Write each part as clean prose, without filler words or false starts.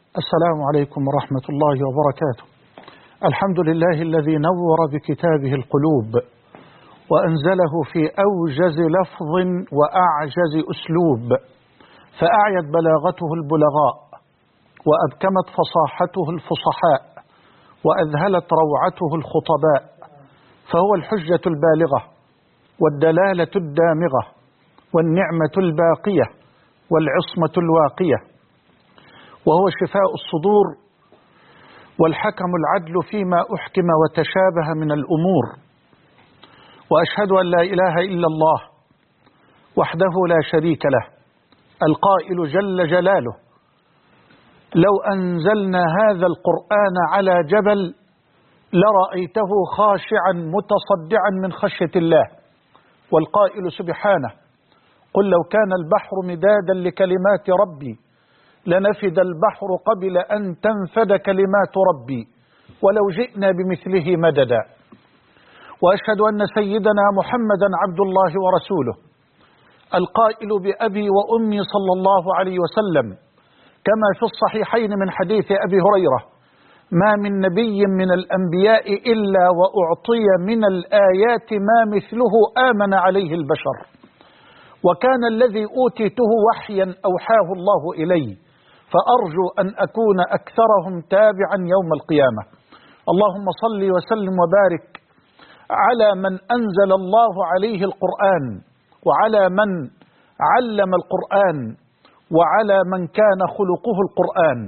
السلام عليكم ورحمة الله وبركاته. الحمد لله الذي نور بكتابه القلوب وأنزله في أوجز لفظ وأعجز أسلوب، فأعيت بلاغته البلغاء وأبكمت فصاحته الفصحاء وأذهلت روعته الخطباء، فهو الحجة البالغة والدلالة الدامغة والنعمة الباقية والعصمة الواقية، وهو شفاء الصدور والحكم العدل فيما أحكم وتشابه من الأمور. وأشهد أن لا إله إلا الله وحده لا شريك له القائل جل جلاله: لو أنزلنا هذا القرآن على جبل لرأيته خاشعا متصدعا من خشية الله. والقائل سبحانه: قل لو كان البحر مدادا لكلمات ربي لنفد البحر قبل أن تنفد كلمات ربي ولو جئنا بمثله مددا. وأشهد أن سيدنا محمدا عبد الله ورسوله القائل بأبي وأمي صلى الله عليه وسلم كما في الصحيحين من حديث أبي هريرة: ما من نبي من الأنبياء إلا وأعطي من الآيات ما مثله آمن عليه البشر، وكان الذي أوتيته وحيا أوحاه الله إلي، فأرجو أن أكون أكثرهم تابعا يوم القيامة. اللهم صل وسلم وبارك على من أنزل الله عليه القرآن، وعلى من علم القرآن، وعلى من كان خلقه القرآن.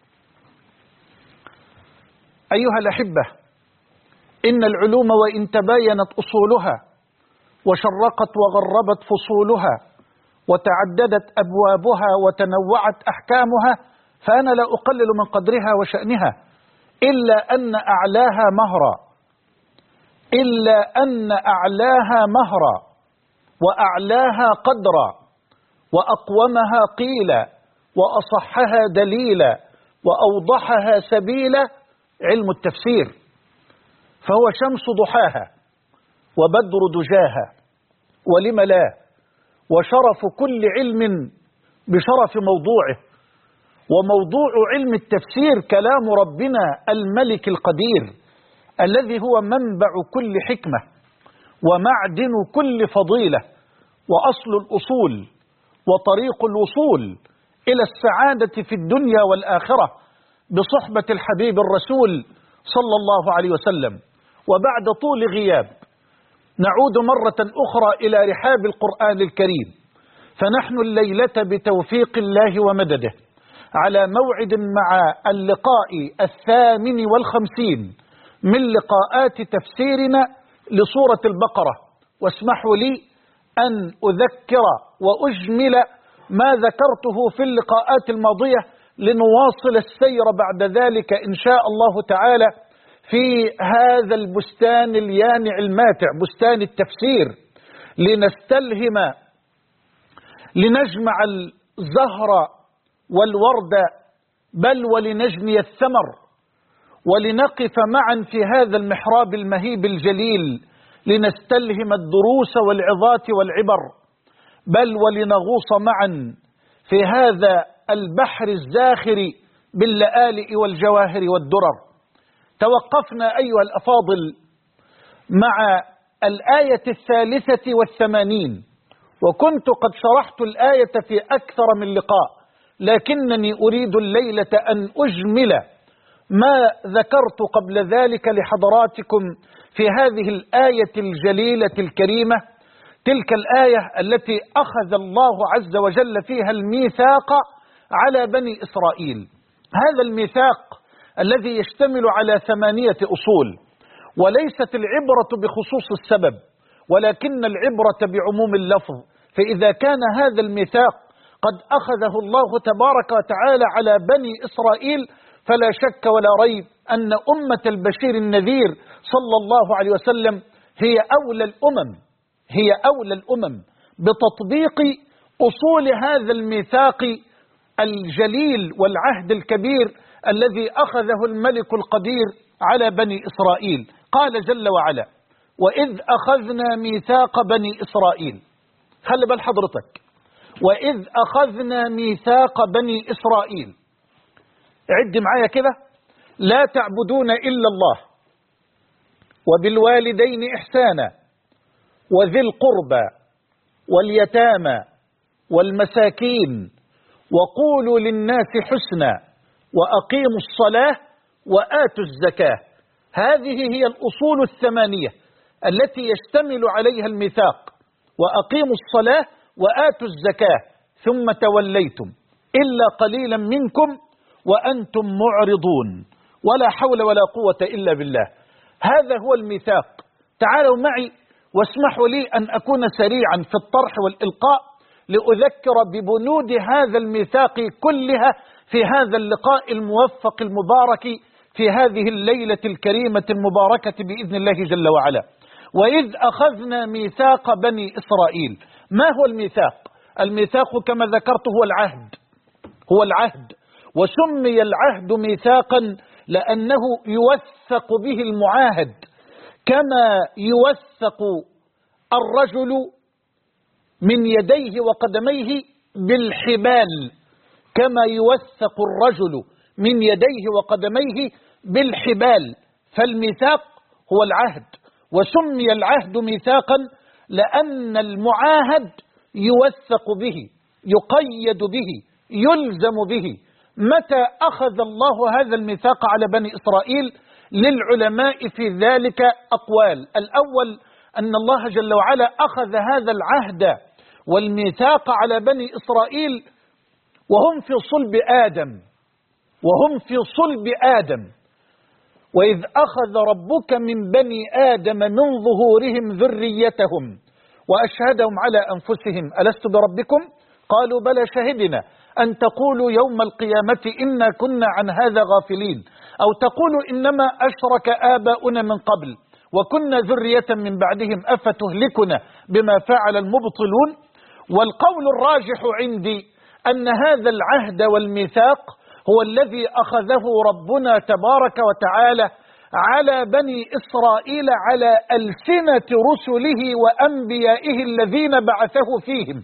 أيها الأحبة، إن العلوم وإن تباينت أصولها وشرقت وغربت فصولها وتعددت أبوابها وتنوعت أحكامها، فأنا لا أقلل من قدرها وشأنها، إلا أن أعلاها مهرا وأعلاها قدرا وأقومها قيلا وأصحها دليلا وأوضحها سبيلا علم التفسير، فهو شمس ضحاها وبدر دجاها، ولم لا، وشرف كل علم بشرف موضوعه. وموضوع علم التفسير كلام ربنا الملك القدير الذي هو منبع كل حكمة ومعدن كل فضيلة وأصل الأصول وطريق الوصول إلى السعادة في الدنيا والآخرة بصحبة الحبيب الرسول صلى الله عليه وسلم. وبعد طول غياب نعود مرة أخرى إلى رحاب القرآن الكريم، فنحن الليلة بتوفيق الله ومدده على موعد مع اللقاء 58 من لقاءات تفسيرنا لسورة البقرة. واسمحوا لي أن أذكر وأجمل ما ذكرته في اللقاءات الماضية لنواصل السير بعد ذلك إن شاء الله تعالى في هذا البستان اليانع الماتع، بستان التفسير، لنستلهم، لنجمع الزهر والورد، بل ولنجني الثمر، ولنقف معا في هذا المحراب المهيب الجليل لنستلهم الدروس والعظات والعبر، بل ولنغوص معا في هذا البحر الزاخر باللآلئ والجواهر والدرر. توقفنا أيها الأفاضل مع الآية 83، وكنت قد شرحت الآية في أكثر من لقاء، لكنني أريد الليلة أن أجمل ما ذكرت قبل ذلك لحضراتكم في هذه الآية الجليلة الكريمة، تلك الآية التي أخذ الله عز وجل فيها الميثاق على بني إسرائيل. هذا الميثاق الذي يشتمل على 8 أصول، وليست العبرة بخصوص السبب ولكن العبرة بعموم اللفظ. فإذا كان هذا الميثاق قد أخذه الله تبارك وتعالى على بني إسرائيل، فلا شك ولا ريب أن أمة البشير النذير صلى الله عليه وسلم هي أولى الأمم بتطبيق أصول هذا الميثاق الجليل والعهد الكبير الذي أخذه الملك القدير على بني إسرائيل. قال جل وعلا: وإذ أخذنا ميثاق بني إسرائيل. خلي بال حضرتك، وإذ أخذنا ميثاق بني إسرائيل. عد معايا كده: لا تعبدون إلا الله، وبالوالدين إحسانا، وذي القربى واليتامى والمساكين، وقولوا للناس حسنا، وأقيموا الصلاة وآتوا الزكاة. هذه هي الأصول 8 التي يشتمل عليها الميثاق. وأقيموا الصلاة وآتوا الزكاة ثم توليتم إلا قليلا منكم وأنتم معرضون. ولا حول ولا قوة إلا بالله. هذا هو الميثاق. تعالوا معي واسمحوا لي أن أكون سريعا في الطرح والإلقاء لأذكر ببنود هذا الميثاق كلها في هذا اللقاء الموفق المبارك في هذه الليلة الكريمة المباركة بإذن الله جل وعلا. وإذ أخذنا ميثاق بني إسرائيل. ما هو الميثاق؟ الميثاق كما ذكرت هو العهد، وسمي العهد ميثاقا لأنه يوثق به المعاهد، كما يوثق الرجل من يديه وقدميه بالحبال، كما يوثق الرجل من يديه وقدميه بالحبال. فالميثاق هو العهد، وسمي العهد ميثاقا لأن المعاهد يوثق به، يقيد به، يلزم به. متى أخذ الله هذا الميثاق على بني إسرائيل؟ للعلماء في ذلك أقوال. الأول أن الله جل وعلا أخذ هذا العهد والميثاق على بني إسرائيل وهم في صلب آدم. وإذ أخذ ربك من بني آدم من ظهورهم ذريتهم وأشهدهم على أنفسهم ألست بربكم؟ قالوا بلى شهدنا أن تقولوا يوم القيامة إنا كنا عن هذا غافلين، أو تقولوا إنما أشرك آباؤنا من قبل وكنا ذرية من بعدهم أفتهلكنا بما فعل المبطلون. والقول الراجح عندي أن هذا العهد والميثاق هو الذي أخذه ربنا تبارك وتعالى على بني إسرائيل على ألسنة رسله وأنبيائه الذين بعثه فيهم.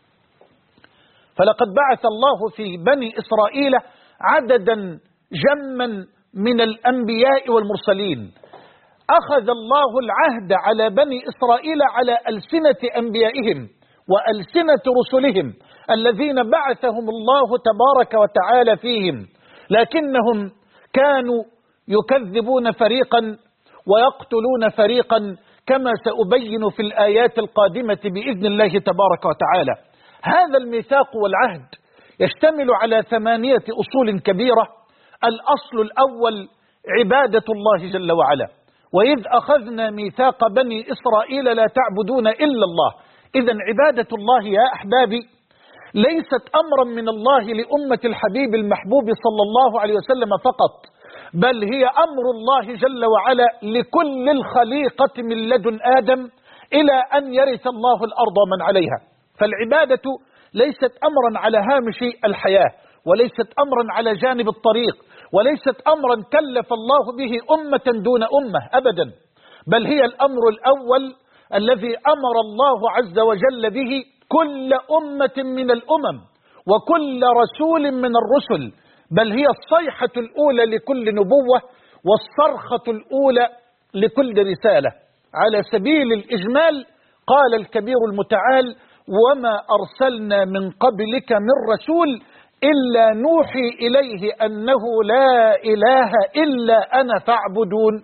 فلقد بعث الله في بني إسرائيل عددا جما من الأنبياء والمرسلين. أخذ الله العهد على بني إسرائيل على ألسنة أنبيائهم وألسنة رسلهم الذين بعثهم الله تبارك وتعالى فيهم، لكنهم كانوا يكذبون فريقا ويقتلون فريقا كما سأبين في الآيات القادمة بإذن الله تبارك وتعالى. هذا الميثاق والعهد يشتمل على 8 أصول كبيرة. الأصل الأول عبادة الله جل وعلا. وإذ أخذنا ميثاق بني إسرائيل لا تعبدون إلا الله. إذن عبادة الله يا أحبابي ليست أمرا من الله لأمة الحبيب المحبوب صلى الله عليه وسلم فقط، بل هي أمر الله جل وعلا لكل الخليقة من لدن آدم إلى أن يرث الله الأرض ومن عليها. فالعبادة ليست أمرا على هامش الحياة، وليست أمرا على جانب الطريق، وليست أمرا كلف الله به أمة دون أمة أبدا، بل هي الأمر الأول الذي أمر الله عز وجل به كل أمة من الأمم وكل رسول من الرسل، بل هي الصيحة الأولى لكل نبوة والصرخة الأولى لكل رسالة. على سبيل الإجمال قال الكبير المتعال: وما أرسلنا من قبلك من رسول إلا نوحي إليه أنه لا إله إلا أنا فاعبدون.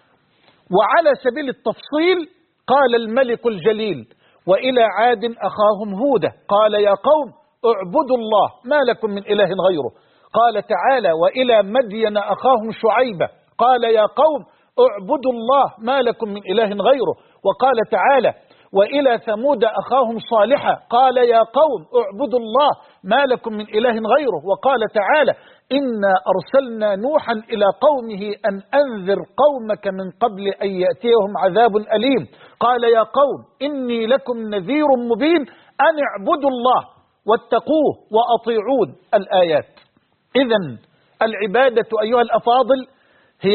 وعلى سبيل التفصيل قال الملك الجليل: وإلى عاد أخاهم هودا قال يا قوم اعبدوا الله ما لكم من إله غيره. قال تعالى: وإلى مدين أخاهم شعيبة قال يا قوم اعبدوا الله ما لكم من إله غيره. وقال تعالى: وإلى ثمود أخاهم صالحا قال يا قوم اعبدوا الله ما لكم من إله غيره. وقال تعالى: إنا أرسلنا نوحا إلى قومه أن أنذر قومك من قبل أن يأتيهم عذاب أليم. قال يا قوم إني لكم نذير مبين أن اعبدوا الله واتقوه وأطيعون. الآيات. إذن العبادة أيها الأفاضل هي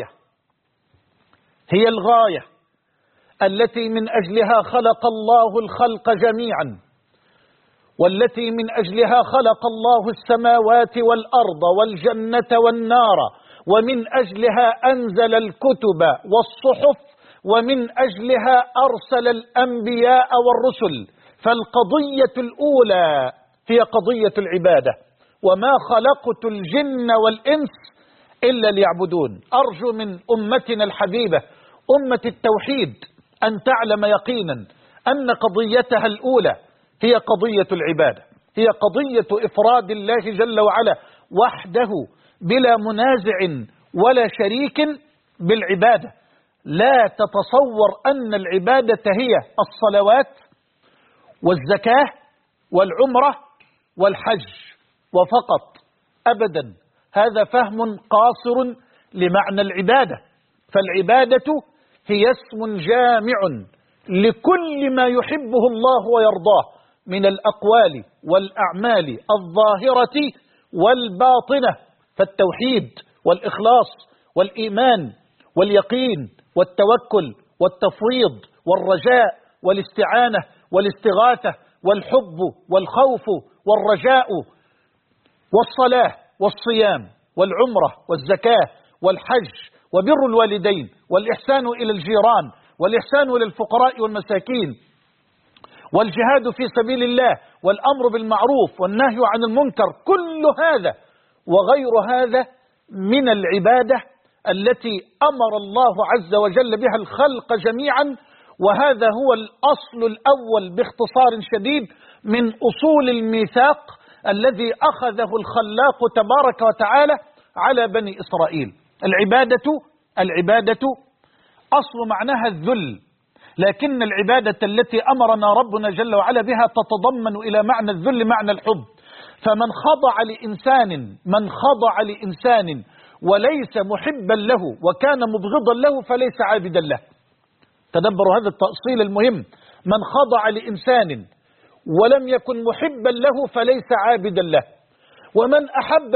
الغاية التي من أجلها خلق الله الخلق جميعا، والتي من أجلها خلق الله السماوات والأرض والجنة والنار، ومن أجلها أنزل الكتب والصحف، ومن أجلها أرسل الأنبياء والرسل. فالقضية الأولى هي قضية العبادة، وما خلقت الجن والإنس إلا ليعبدون. أرجو من أمتنا الحبيبة أمة التوحيد أن تعلم يقينا أن قضيتها الأولى هي قضية العبادة، هي قضية إفراد الله جل وعلا وحده بلا منازع ولا شريك بالعبادة. لا تتصور أن العبادة هي الصلوات والزكاة والعمرة والحج وفقط، أبدا، هذا فهم قاصر لمعنى العبادة. فالعبادة هي اسم جامع لكل ما يحبه الله ويرضاه من الأقوال والأعمال الظاهرة والباطنة، فالتوحيد والإخلاص والإيمان واليقين والتوكل والتفويض والرجاء والاستعانة والاستغاثة والحب والخوف والرجاء والصلاة والصيام والعمرة والزكاة والحج وبر الوالدين والإحسان إلى الجيران والإحسان إلى الفقراء والمساكين والجهاد في سبيل الله والأمر بالمعروف والنهي عن المنكر. كل هذا وغير هذا من العبادة التي أمر الله عز وجل بها الخلق جميعا، وهذا هو الأصل الأول باختصار شديد من أصول الميثاق الذي أخذه الخلاق تبارك وتعالى على بني إسرائيل. العبادة أصل معناها الذل، لكن العبادة التي أمرنا ربنا جل وعلا بها تتضمن إلى معنى الذل معنى الحب. فمن خضع لإنسان وليس محبا له وكان مبغضا له فليس عابدا له. تدبروا هذا التأصيل المهم، من خضع لإنسان ولم يكن محبا له فليس عابدا له. ومن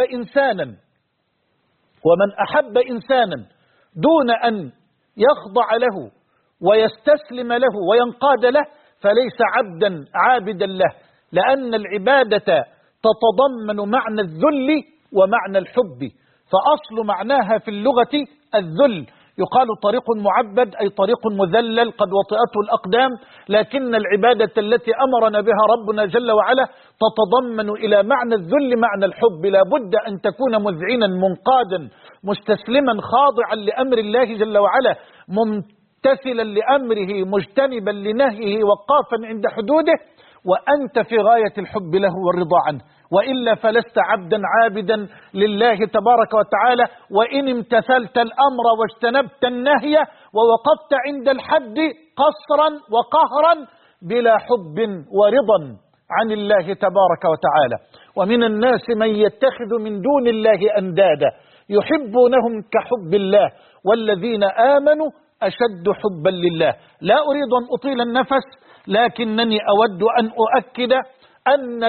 أحب إنسانا دون أن يخضع له ويستسلم له وينقاد له فليس عبدا عابدا له، لأن العبادة تتضمن معنى الذل ومعنى الحب. فأصل معناها في اللغة الذل، يقال طريق معبد أي طريق مذلل قد وطئته الأقدام، لكن العبادة التي أمرنا بها ربنا جل وعلا تتضمن إلى معنى الذل معنى الحب. لا بد أن تكون مذعنا منقادا مستسلما خاضعا لأمر الله جل وعلا، ممتثلا لأمره مجتنبا لنهيه وقافا عند حدوده، وأنت في غاية الحب له والرضا عنه، وإلا فلست عبدا عابدا لله تبارك وتعالى. وإن امتثلت الأمر واجتنبت النهي ووقفت عند الحد قصرا وقهرا بلا حب ورضا عن الله تبارك وتعالى. ومن الناس من يتخذ من دون الله أندادا يحبونهم كحب الله والذين آمنوا أشد حبا لله. لا أريد أن أطيل النفس، لكنني أود أن أؤكد أن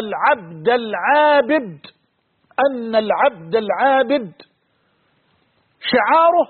العبد العابد شعاره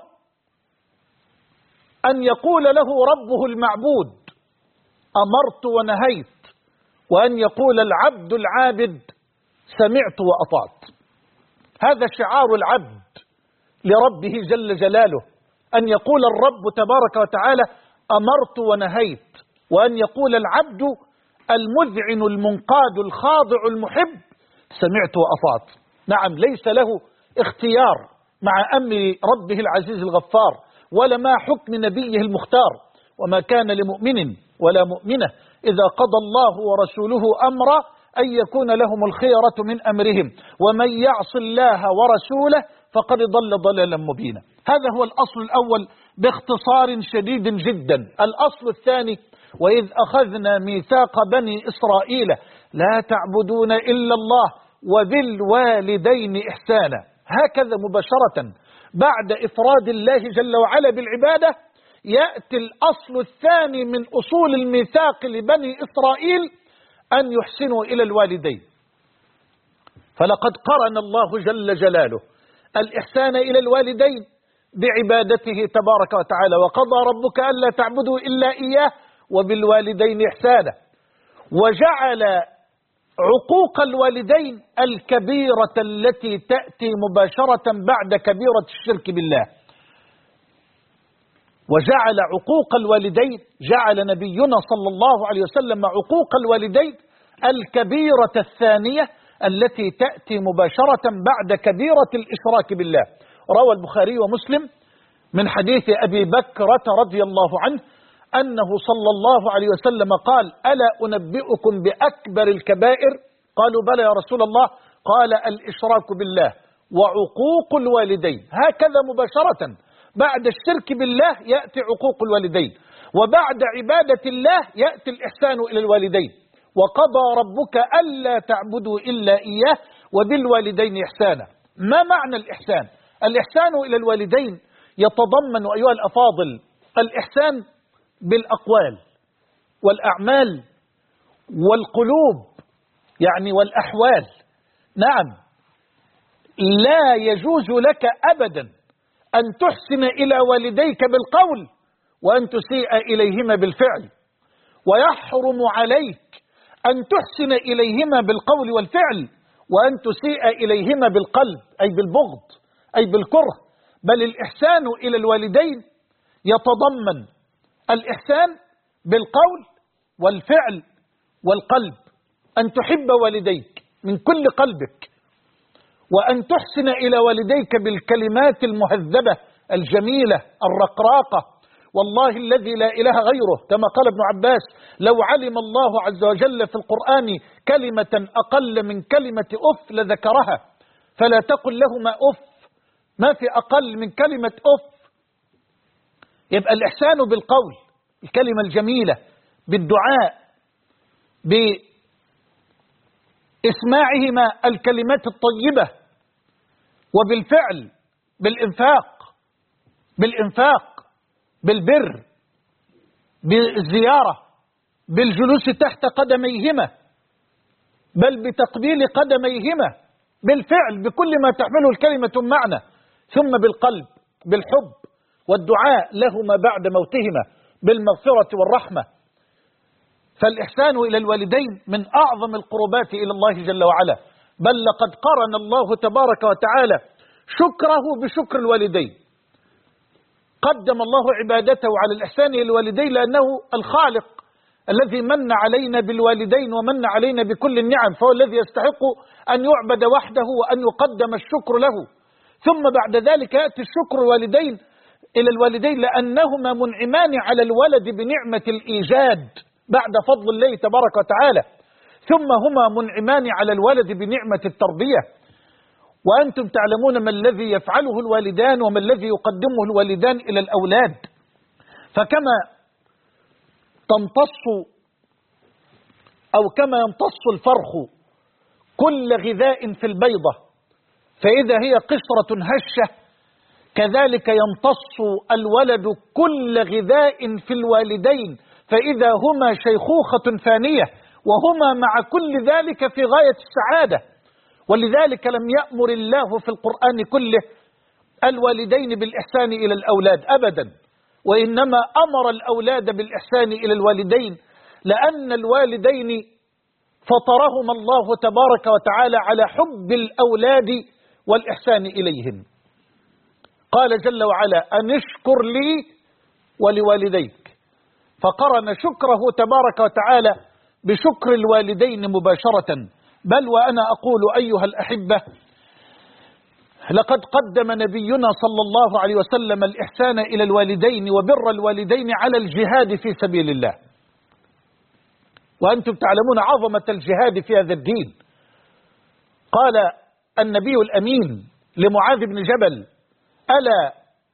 أن يقول له ربه المعبود أمرت ونهيت، وأن يقول العبد العابد سمعت وأطعت. هذا شعار العبد لربه جل جلاله، أن يقول الرب تبارك وتعالى أمرت ونهيت، وأن يقول العبد المذعن المنقاد الخاضع المحب سمعت وأطعت. نعم، ليس له اختيار مع أمر ربه العزيز الغفار ولا مع حكم نبيه المختار. وما كان لمؤمن ولا مؤمنة إذا قضى الله ورسوله أمرا أن يكون لهم الخيرة من أمرهم، ومن يعص الله ورسوله فقد ضل ضلالا مبينا. هذا هو الأصل الأول باختصار شديد جدا. الأصل الثاني: وإذ أخذنا ميثاق بني إسرائيل لا تعبدون إلا الله وبالوالدين إحسانا. هكذا مباشرة بعد إفراد الله جل وعلا بالعبادة يأتي الأصل الثاني من أصول الميثاق لبني إسرائيل أن يحسنوا إلى الوالدين. فلقد قرن الله جل جلاله الإحسان إلى الوالدين بعبادته تبارك وتعالى: وقضى ربك ألا تعبدوا إلا إياه وبالوالدين إحسانا. وجعل عقوق الوالدين الكبيرة التي تأتي مباشرة بعد كبيرة الشرك بالله. وجعل عقوق الوالدين، جعل نبينا صلى الله عليه وسلم عقوق الوالدين الكبيرة الثانية التي تأتي مباشرة بعد كبيرة الإشراك بالله. روى البخاري ومسلم من حديث أبي بكرة رضي الله عنه أنه صلى الله عليه وسلم قال: ألا أنبئكم بأكبر الكبائر؟ قالوا: بلى يا رسول الله. قال: الإشراك بالله وعقوق الوالدين. هكذا مباشرة بعد الشرك بالله يأتي عقوق الوالدين، وبعد عبادة الله يأتي الإحسان إلى الوالدين. وقضى ربك ألا تعبدوا إلا إياه وبالوالدين إحسانا. ما معنى الإحسان؟ الإحسان إلى الوالدين يتضمن أيها الأفاضل الإحسان بالأقوال والأعمال والقلوب، يعني والأحوال. نعم، لا يجوز لك أبدا أن تحسن إلى والديك بالقول وأن تسيء إليهما بالفعل، ويحرم عليك أن تحسن إليهما بالقول والفعل وأن تسيء إليهما بالقلب، أي بالبغض، أي بالكره. بل الإحسان إلى الوالدين يتضمن الإحسان بالقول والفعل والقلب، أن تحب والديك من كل قلبك، وأن تحسن إلى والديك بالكلمات المهذبة الجميلة الرقراقة. والله الذي لا إله غيره، كما قال ابن عباس: لو علم الله عز وجل في القرآن كلمة أقل من كلمة أف لذكرها، فلا تقل لهما أف. ما في أقل من كلمة أف. يبقى الإحسان بالقول، الكلمة الجميلة، بالدعاء، بإسماعهما الكلمات الطيبة، وبالفعل، بالإنفاق، بالبر، بالزيارة، بالجلوس تحت قدميهما، بل بتقبيل قدميهما، بالفعل، بكل ما تحمله الكلمة معنى، ثم بالقلب، بالحب والدعاء لهما بعد موتهما بالمغفرة والرحمة. فالإحسان إلى الوالدين من أعظم القربات إلى الله جل وعلا، بل لقد قرن الله تبارك وتعالى شكره بشكر الوالدين. قدم الله عبادته على الإحسان إلى الوالدين لأنه الخالق الذي من علينا بالوالدين ومن علينا بكل النعم، فهو الذي يستحق أن يعبد وحده وأن يقدم الشكر له. ثم بعد ذلك يأتي الشكر الوالدين إلى الوالدين لأنهما منعمان على الولد بنعمة الإيجاد بعد فضل الله تبارك وتعالى، ثم هما منعمان على الولد بنعمة التربية. وأنتم تعلمون ما الذي يفعله الوالدان وما الذي يقدمه الوالدان إلى الأولاد. فكما تمتص أو كما يمتص الفرخ كل غذاء في البيضة فإذا هي قشرة هشة، كذلك يمتص الولد كل غذاء في الوالدين فإذا هما شيخوخة فانية، وهما مع كل ذلك في غاية السعادة. ولذلك لم يأمر الله في القرآن كله الوالدين بالإحسان إلى الأولاد أبدا، وإنما أمر الأولاد بالإحسان إلى الوالدين لأن الوالدين فطرهما الله تبارك وتعالى على حب الأولاد والإحسان إليهم. قال جل وعلا: أن اشكر لي ولوالديك، فقرن شكره تبارك وتعالى بشكر الوالدين مباشرة. بل وأنا أقول أيها الأحبة، لقد قدم نبينا صلى الله عليه وسلم الإحسان إلى الوالدين وبر الوالدين على الجهاد في سبيل الله. وأنتم تعلمون عظمة الجهاد في هذا الدين. قال النبي الأمين لمعاذ بن جبل: ألا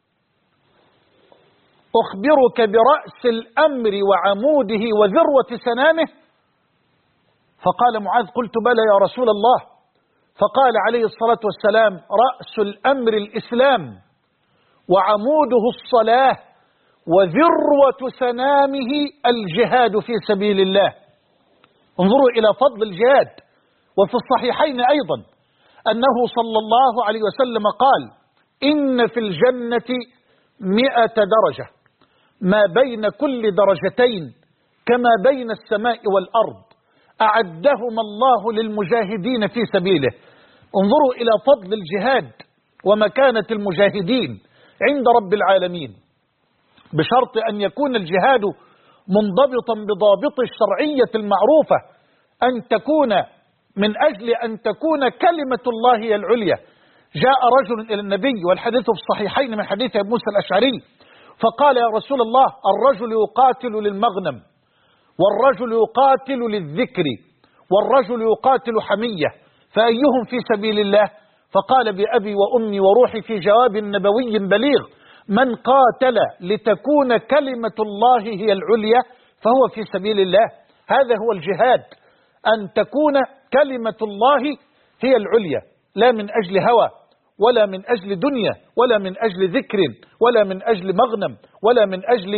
أخبرك برأس الأمر وعموده وذروة سنامه؟ فقال معاذ: قلت بلى يا رسول الله. فقال عليه الصلاة والسلام: رأس الأمر الإسلام، وعموده الصلاة، وذروة سنامه الجهاد في سبيل الله. انظروا إلى فضل الجهاد. وفي الصحيحين أيضا أنه صلى الله عليه وسلم قال: إن في الجنة 100 درجة، ما بين كل درجتين كما بين السماء والأرض. أعدهم الله للمجاهدين في سبيله. انظروا إلى فضل الجهاد ومكانة المجاهدين عند رب العالمين، بشرط أن يكون الجهاد منضبطا بضابط الشرعية المعروفة، أن تكون من أجل أن تكون كلمة الله هي العليا. جاء رجل إلى النبي، والحديث في الصحيحين من حديث أبي موسى الأشعري، فقال: يا رسول الله، الرجل يقاتل للمغنم، والرجل يقاتل للذكر، والرجل يقاتل حمية، فأيهم في سبيل الله؟ فقال: بأبي وأمي وروحي في جواب نبوي بليغ: من قاتل لتكون كلمة الله هي العليا فهو في سبيل الله. هذا هو الجهاد، أن تكون كلمة الله هي العليا، لا من أجل هوى، ولا من أجل دنيا، ولا من أجل ذكر، ولا من أجل مغنم، ولا من أجل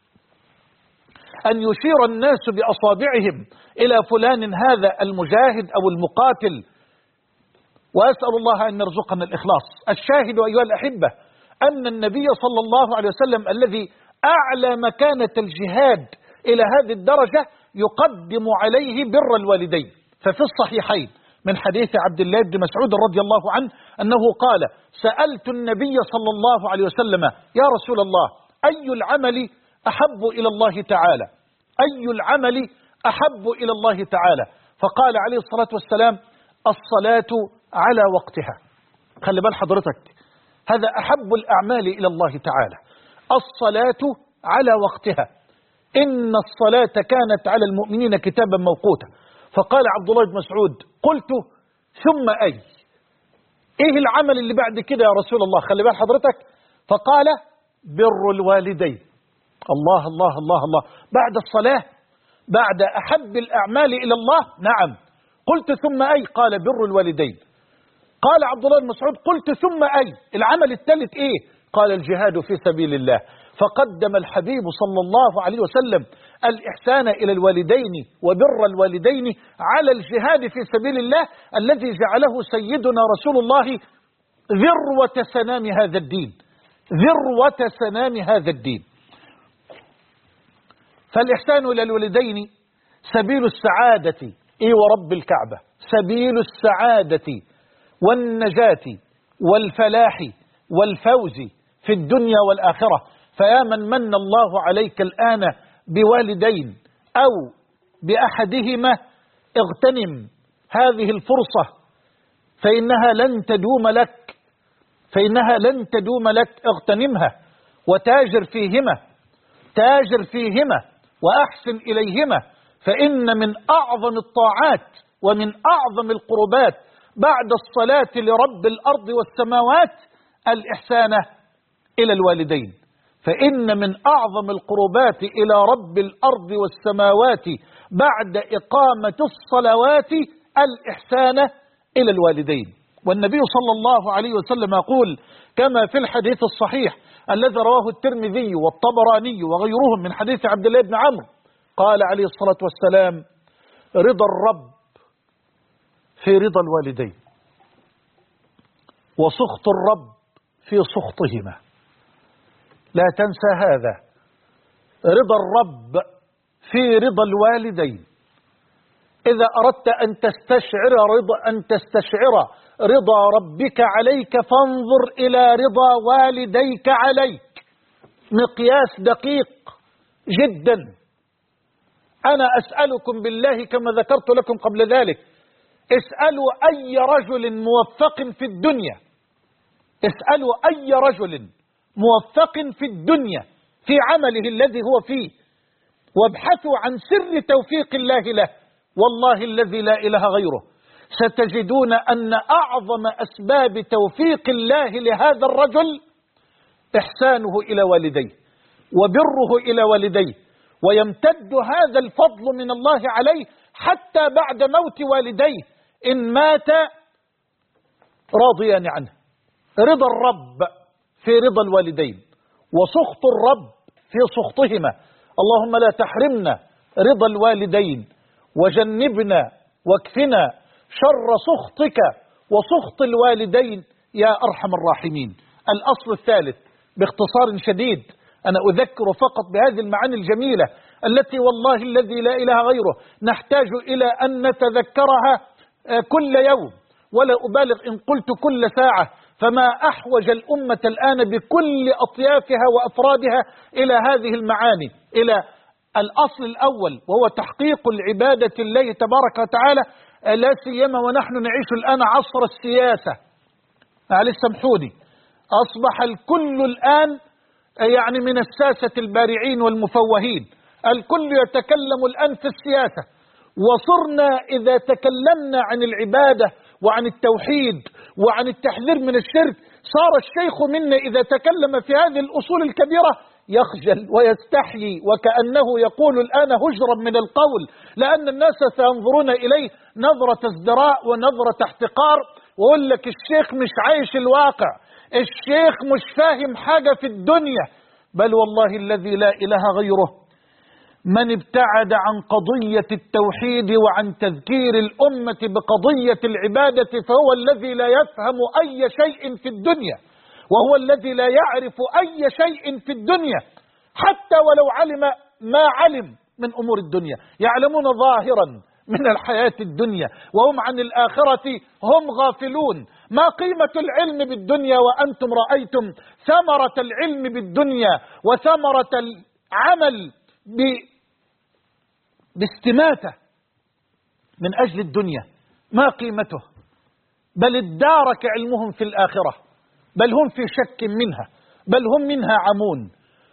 أن يشير الناس بأصابعهم إلى فلان هذا المجاهد أو المقاتل. وأسأل الله أن يرزقنا الإخلاص. الشاهد أيها الأحبة أن النبي صلى الله عليه وسلم الذي أعلى مكانة الجهاد إلى هذه الدرجة يقدم عليه بر الوالدين. ففي الصحيحين من حديث عبد الله بن مسعود رضي الله عنه أنه قال: سألت النبي صلى الله عليه وسلم: يا رسول الله، أي العمل أحب إلى الله تعالى؟ أي العمل أحب إلى الله تعالى؟ فقال عليه الصلاة والسلام: الصلاة على وقتها. خلي بال حضرتك، هذا أحب الأعمال إلى الله تعالى، الصلاة على وقتها، إن الصلاة كانت على المؤمنين كتابا موقوتا. فقال عبد الله بن مسعود: قلت ثم أي؟ إيه العمل اللي بعد كده يا رسول الله؟ خلي بال حضرتك. فقال: بر الوالدين. الله الله الله الله، بعد الصلاة، بعد أحب الأعمال إلى الله؟ نعم. قلت ثم أي؟ قال: بر الوالدين. قال عبد الله بن مسعود: قلت ثم أي؟ العمل الثالث إيه؟ قال: الجهاد في سبيل الله. فقدم الحبيب صلى الله عليه وسلم الإحسان إلى الوالدين وبر الوالدين على الجهاد في سبيل الله الذي جعله سيدنا رسول الله ذروة سنام هذا الدين، ذروة سنام هذا الدين. فالإحسان إلى الوالدين سبيل السعادة، ورب الكعبة، سبيل السعادة والنجاة والفلاح والفوز في الدنيا والآخرة. فيا من الله عليك الآن بوالدين أو بأحدهما، اغتنم هذه الفرصة، فإنها لن تدوم لك، فإنها لن تدوم لك. اغتنمها وتاجر فيهما، تاجر فيهما وأحسن إليهما، فإن من أعظم الطاعات ومن أعظم القربات بعد الصلاة لرب الأرض والسماوات الإحسان إلى الوالدين. فإن من أعظم القربات إلى رب الأرض والسماوات بعد إقامة الصلوات الإحسان إلى الوالدين. والنبي صلى الله عليه وسلم يقول كما في الحديث الصحيح الذي رواه الترمذي والطبراني وغيرهم من حديث عبد الله بن عمرو، قال عليه الصلاة والسلام: رضا الرب في رضا الوالدين، وسخط الرب في سخطهما. لا تنسى هذا، رضا الرب في رضا الوالدين. إذا أردت أن تستشعر رضا ربك عليك فانظر إلى رضا والديك عليك. مقياس دقيق جدا. أنا أسألكم بالله كما ذكرت لكم قبل ذلك، اسألوا أي رجل موفق في الدنيا، اسألوا أي رجل موفق في الدنيا في عمله الذي هو فيه، وابحثوا عن سر توفيق الله له، والله الذي لا إله غيره ستجدون أن أعظم أسباب توفيق الله لهذا الرجل إحسانه إلى والديه وبره إلى والديه، ويمتد هذا الفضل من الله عليه حتى بعد موت والديه إن مات راضيان عنه. رضا الرب في رضا الوالدين، وسخط الرب في سخطهما. اللهم لا تحرمنا رضا الوالدين، وجنبنا واكفنا شر سخطك وسخط الوالدين يا أرحم الراحمين. الأصل الثالث باختصار شديد، أنا أذكر فقط بهذه المعاني الجميلة التي والله الذي لا إله غيره نحتاج إلى أن نتذكرها كل يوم، ولا أبالغ إن قلت كل ساعة. فما أحوج الأمة الآن بكل أطيافها وأفرادها إلى هذه المعاني، إلى الأصل الأول وهو تحقيق العبادة لله تبارك وتعالى، لا سيما ونحن نعيش الآن عصر السياسة. معلش سامحوني، أصبح الكل الآن يعني من الساسة البارعين والمفوهين، الكل يتكلم الآن في السياسة، وصرنا إذا تكلمنا عن العبادة وعن التوحيد وعن التحذير من الشرك صار الشيخ منا إذا تكلم في هذه الأصول الكبيرة يخجل ويستحيي وكأنه يقول الآن هجرا من القول، لأن الناس سينظرون إليه نظرة ازدراء ونظرة احتقار، ويقول لك الشيخ مش عايش الواقع، الشيخ مش فاهم حاجة في الدنيا. بل والله الذي لا إله غيره من ابتعد عن قضية التوحيد وعن تذكير الأمة بقضية العبادة فهو الذي لا يفهم أي شيء في الدنيا، وهو الذي لا يعرف أي شيء في الدنيا، حتى ولو علم ما علم من أمور الدنيا. يعلمون ظاهرا من الحياة الدنيا وهم عن الآخرة هم غافلون. ما قيمة العلم بالدنيا وأنتم رأيتم ثمرة العلم بالدنيا وثمرة العمل باستماتة من أجل الدنيا؟ ما قيمته؟ بل ادارك علمهم في الآخرة، بل هم في شك منها، بل هم منها عمون.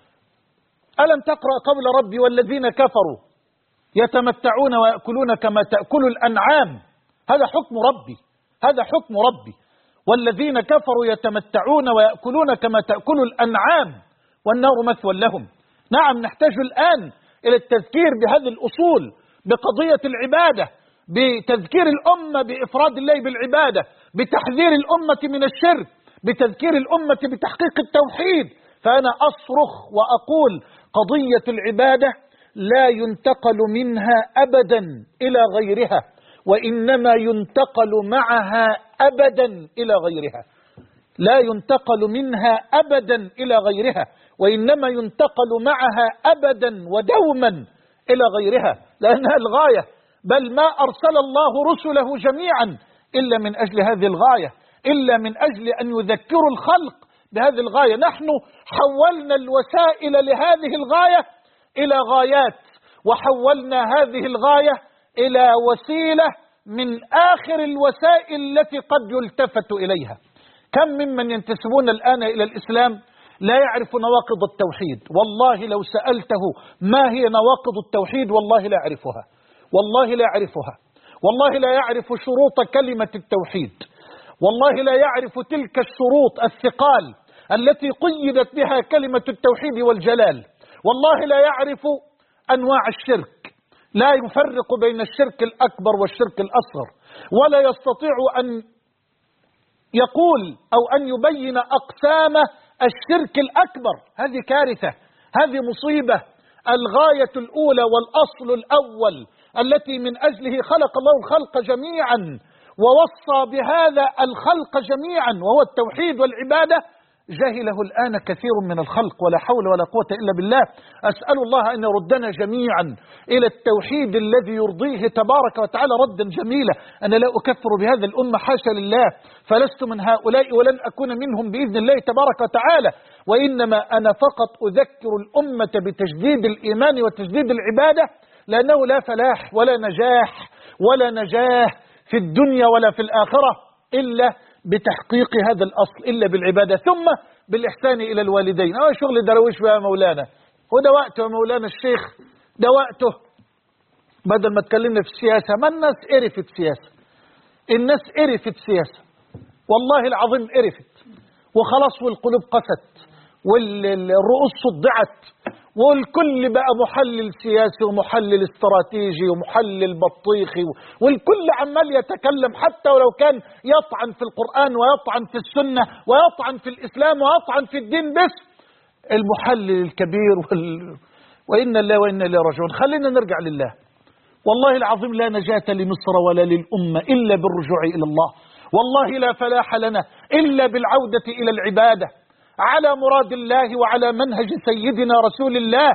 ألم تقرأ قول ربي والذين كفروا يتمتعون ويأكلون كما تأكل الأنعام؟ هذا حكم ربي، هذا حكم ربي. والذين كفروا يتمتعون ويأكلون كما تأكل الأنعام والنار مثوى لهم. نعم، نحتاج الآن إلى التذكير بهذه الأصول، بقضية العبادة، بتذكير الأمة بإفراد الله بالعبادة، بتحذير الأمة من الشرك، بتذكير الأمة بتحقيق التوحيد. فأنا أصرخ وأقول قضية العبادة لا ينتقل منها أبدا إلى غيرها، وإنما ينتقل معها أبدا إلى غيرها. لا ينتقل منها أبدا إلى غيرها، وإنما ينتقل معها أبدا ودوما إلى غيرها، لأنها الغاية. بل ما أرسل الله رسله جميعا إلا من أجل هذه الغاية، إلا من أجل أن يذكروا الخلق بهذه الغاية. نحن حولنا الوسائل لهذه الغاية إلى غايات، وحولنا هذه الغاية إلى وسيلة من آخر الوسائل التي قد يلتفت إليها. كم ممن ينتسبون الآن إلى الإسلام لا يعرف نواقض التوحيد؟ والله لو سألته ما هي نواقض التوحيد والله لا يعرفها، والله لا يعرفها، والله لا يعرف شروط كلمة التوحيد، والله لا يعرف تلك الشروط الثقال التي قيدت بها كلمة التوحيد والجلال، والله لا يعرف أنواع الشرك، لا يفرق بين الشرك الأكبر والشرك الأصغر، ولا يستطيع أن يقول أو أن يبين أقسام الشرك الأكبر. هذه كارثة، هذه مصيبة. الغاية الأولى والأصل الأول التي من أجله خلق الله الخلق جميعا ووصى بهذا الخلق جميعا وهو التوحيد والعبادة جهله الآن كثير من الخلق، ولا حول ولا قوة إلا بالله. أسأل الله أن يردنا جميعا إلى التوحيد الذي يرضيه تبارك وتعالى ردا جميلا. أنا لا أكفر بهذا الأمة، حاشا لله، فلست من هؤلاء ولن أكون منهم بإذن الله تبارك وتعالى، وإنما أنا فقط أذكر الأمة بتجديد الإيمان وتجديد العبادة، لأنه لا فلاح ولا نجاح ولا نجاه في الدنيا ولا في الآخرة إلا بتحقيق هذا الأصل، إلا بالعبادة، ثم بالإحسان إلى الوالدين. شغل درويش بقى مولانا، وده وقته يا مولانا الشيخ، ده وقته. بدل ما تكلمنا في السياسة، ما الناس قرفت سياسة، الناس قرفت سياسة، والله العظيم قرفت وخلاص، والقلوب قست والرؤوس صدعت، والكل بقى محلل سياسي ومحلل استراتيجي ومحلل بطيخي، والكل عمال يتكلم حتى ولو كان يطعن في القرآن ويطعن في السنة ويطعن في الإسلام ويطعن في الدين، بس المحلل الكبير وإنا الله وإنا إليه راجعون. خلينا نرجع لله. والله العظيم لا نجاة لمصر ولا للأمة إلا بالرجوع إلى الله، والله لا فلاح لنا إلا بالعودة إلى العبادة على مراد الله وعلى منهج سيدنا رسول الله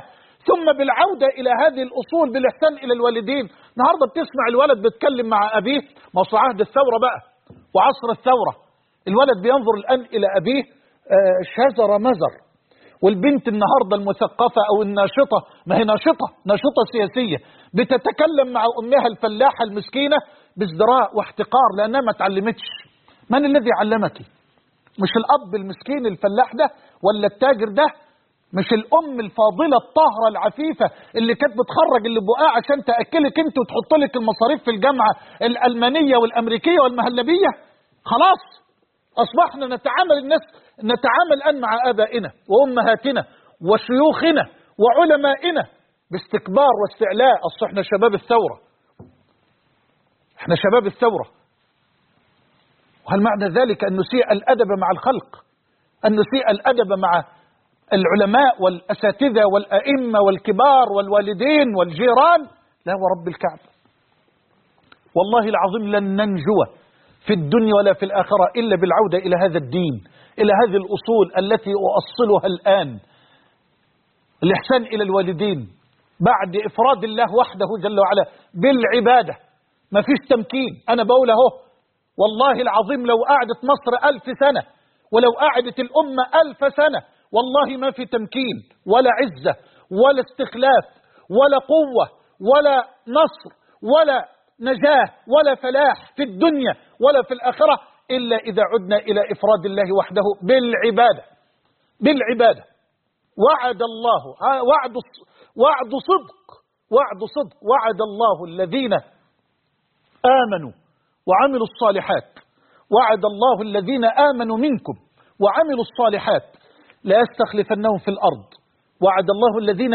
ثم بالعودة إلى هذه الأصول بالإحسان إلى الوالدين. النهاردة بتسمع الولد بيتكلم مع أبيه، ما هو عهد الثورة بقى وعصر الثورة، الولد بينظر الآن إلى أبيه شزر مزر، والبنت النهاردة المثقفة أو الناشطة، ما هي ناشطة سياسية، بتتكلم مع أمها الفلاحة المسكينة بازدراء واحتقار لأنها ما تعلمتش. من الذي علمك؟ مش الأب المسكين الفلاح ده ولا التاجر ده؟ مش الأم الفاضلة الطاهرة العفيفة اللي كانت بتخرج اللي بقاه عشان تأكلك انت وتحط لك المصاريف في الجامعة الألمانية والأمريكية والمهلبية؟ خلاص أصبحنا نتعامل الآن مع آبائنا وأمهاتنا وشيوخنا وعلمائنا باستكبار واستعلاء. أصل احنا شباب الثورة، احنا شباب الثورة. وهل معنى ذلك أن نسيء الأدب مع الخلق، أن نسيء الأدب مع العلماء والأساتذة والأئمة والكبار والوالدين والجيران؟ لا ورب الكعبة، والله العظيم لن ننجو في الدنيا ولا في الآخرة إلا بالعودة إلى هذا الدين، إلى هذه الأصول التي أؤصلها الآن. الإحسان إلى الوالدين بعد إفراد الله وحده جل وعلا بالعبادة. ما فيش تمكين. أنا بقول اهو والله العظيم لو قعدت مصر 1000 سنة ولو قعدت الأمة 1000 سنة والله ما في تمكين ولا عزة ولا استخلاف ولا قوة ولا نصر ولا نجاة ولا فلاح في الدنيا ولا في الآخرة إلا إذا عدنا إلى إفراد الله وحده بالعبادة. بالعبادة. وعد الله وعد صدق وعد الله الذين آمنوا وعملوا الصالحات، وعد الله الذين آمنوا منكم وعملوا الصالحات لا يستخلفنهم في الأرض. وعد الله الذين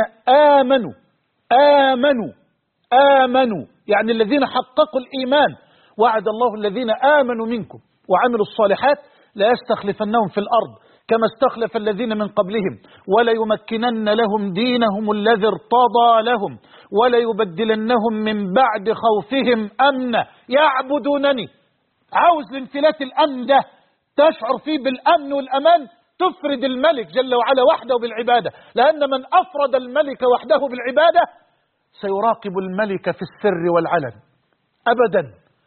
آمنوا يعني الذين حققوا الإيمان. وعد الله الذين آمنوا منكم وعملوا الصالحات لا يستخلفنهم في الأرض كما استخلف الذين من قبلهم ولا يمكنن لهم دينهم الذي ارتضى لهم ولا يبدلنهم من بعد خوفهم أمنا يعبدونني. عاوز الانفلات الأمن ده تشعر فيه بالأمن والأمان، تفرد الملك جل وعلا وحده بالعبادة، لأن من أفرد الملك وحده بالعبادة سيراقب الملك في السر والعلن أبدا.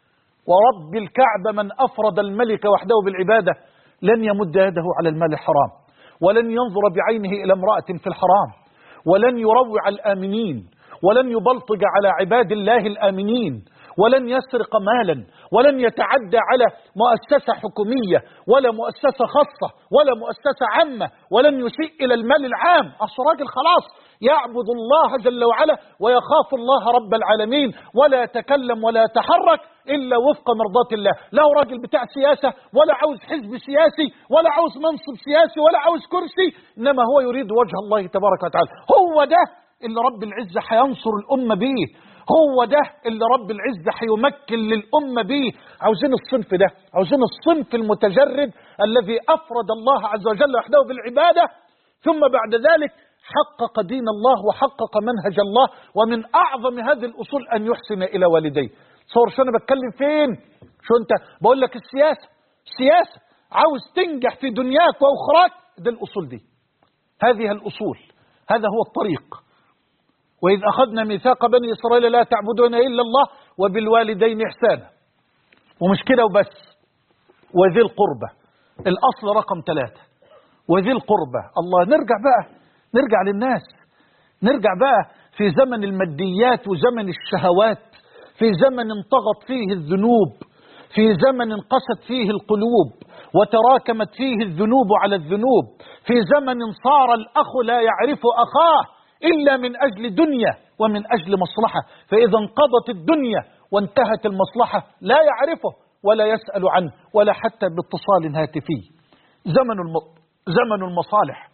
ورب الكعبة من أفرد الملك وحده بالعبادة لن يمد يده على المال الحرام، ولن ينظر بعينه إلى امرأة في الحرام، ولن يروع الآمنين، ولن يبلطج على عباد الله الآمنين، ولن يسرق مالا، ولن يتعدى على مؤسسة حكومية ولا مؤسسة خاصة ولا مؤسسة عامة، ولن يسيء إلى المال العام. أصل راجل خلاص يعبد الله جل وعلا ويخاف الله رب العالمين ولا يتكلم ولا يتحرك إلا وفق مرضاة الله. لا راجل بتاع سياسة ولا عاوز حزب سياسي ولا عاوز منصب سياسي ولا عاوز كرسي، إنما هو يريد وجه الله تبارك وتعالى. هو ده اللي رب العزة هينصر الأمة بيه، هو ده اللي رب العزة هيمكن للأمة بيه. عاوزين الصنف ده، عاوزين الصنف المتجرد الذي أفرد الله عز وجل وحده بالعبادة ثم بعد ذلك حقق دين الله وحقق منهج الله. ومن أعظم هذه الأصول أن يحسن إلى والديه. صور شو أنا بتكلم فين؟ شو أنت بقول لك السياسة عاوز تنجح في دنياك وأخراك، ده الأصول دي، هذه الأصول، هذا هو الطريق. وإذ أخذنا ميثاق بني إسرائيل لا تعبدون إلا الله وبالوالدين إحسانا. ومش كده وبس، وذي القربة، الأصل رقم 3، وذي القربة. الله، نرجع للناس، نرجع بقى في زمن الماديات وزمن الشهوات، في زمن انطغت فيه الذنوب، في زمن انقست فيه القلوب وتراكمت فيه الذنوب على الذنوب، في زمن صار الأخ لا يعرف أخاه إلا من أجل دنيا ومن أجل مصلحة، فإذا انقضت الدنيا وانتهت المصلحة لا يعرفه ولا يسأل عنه ولا حتى باتصال هاتفي. زمن المصالح،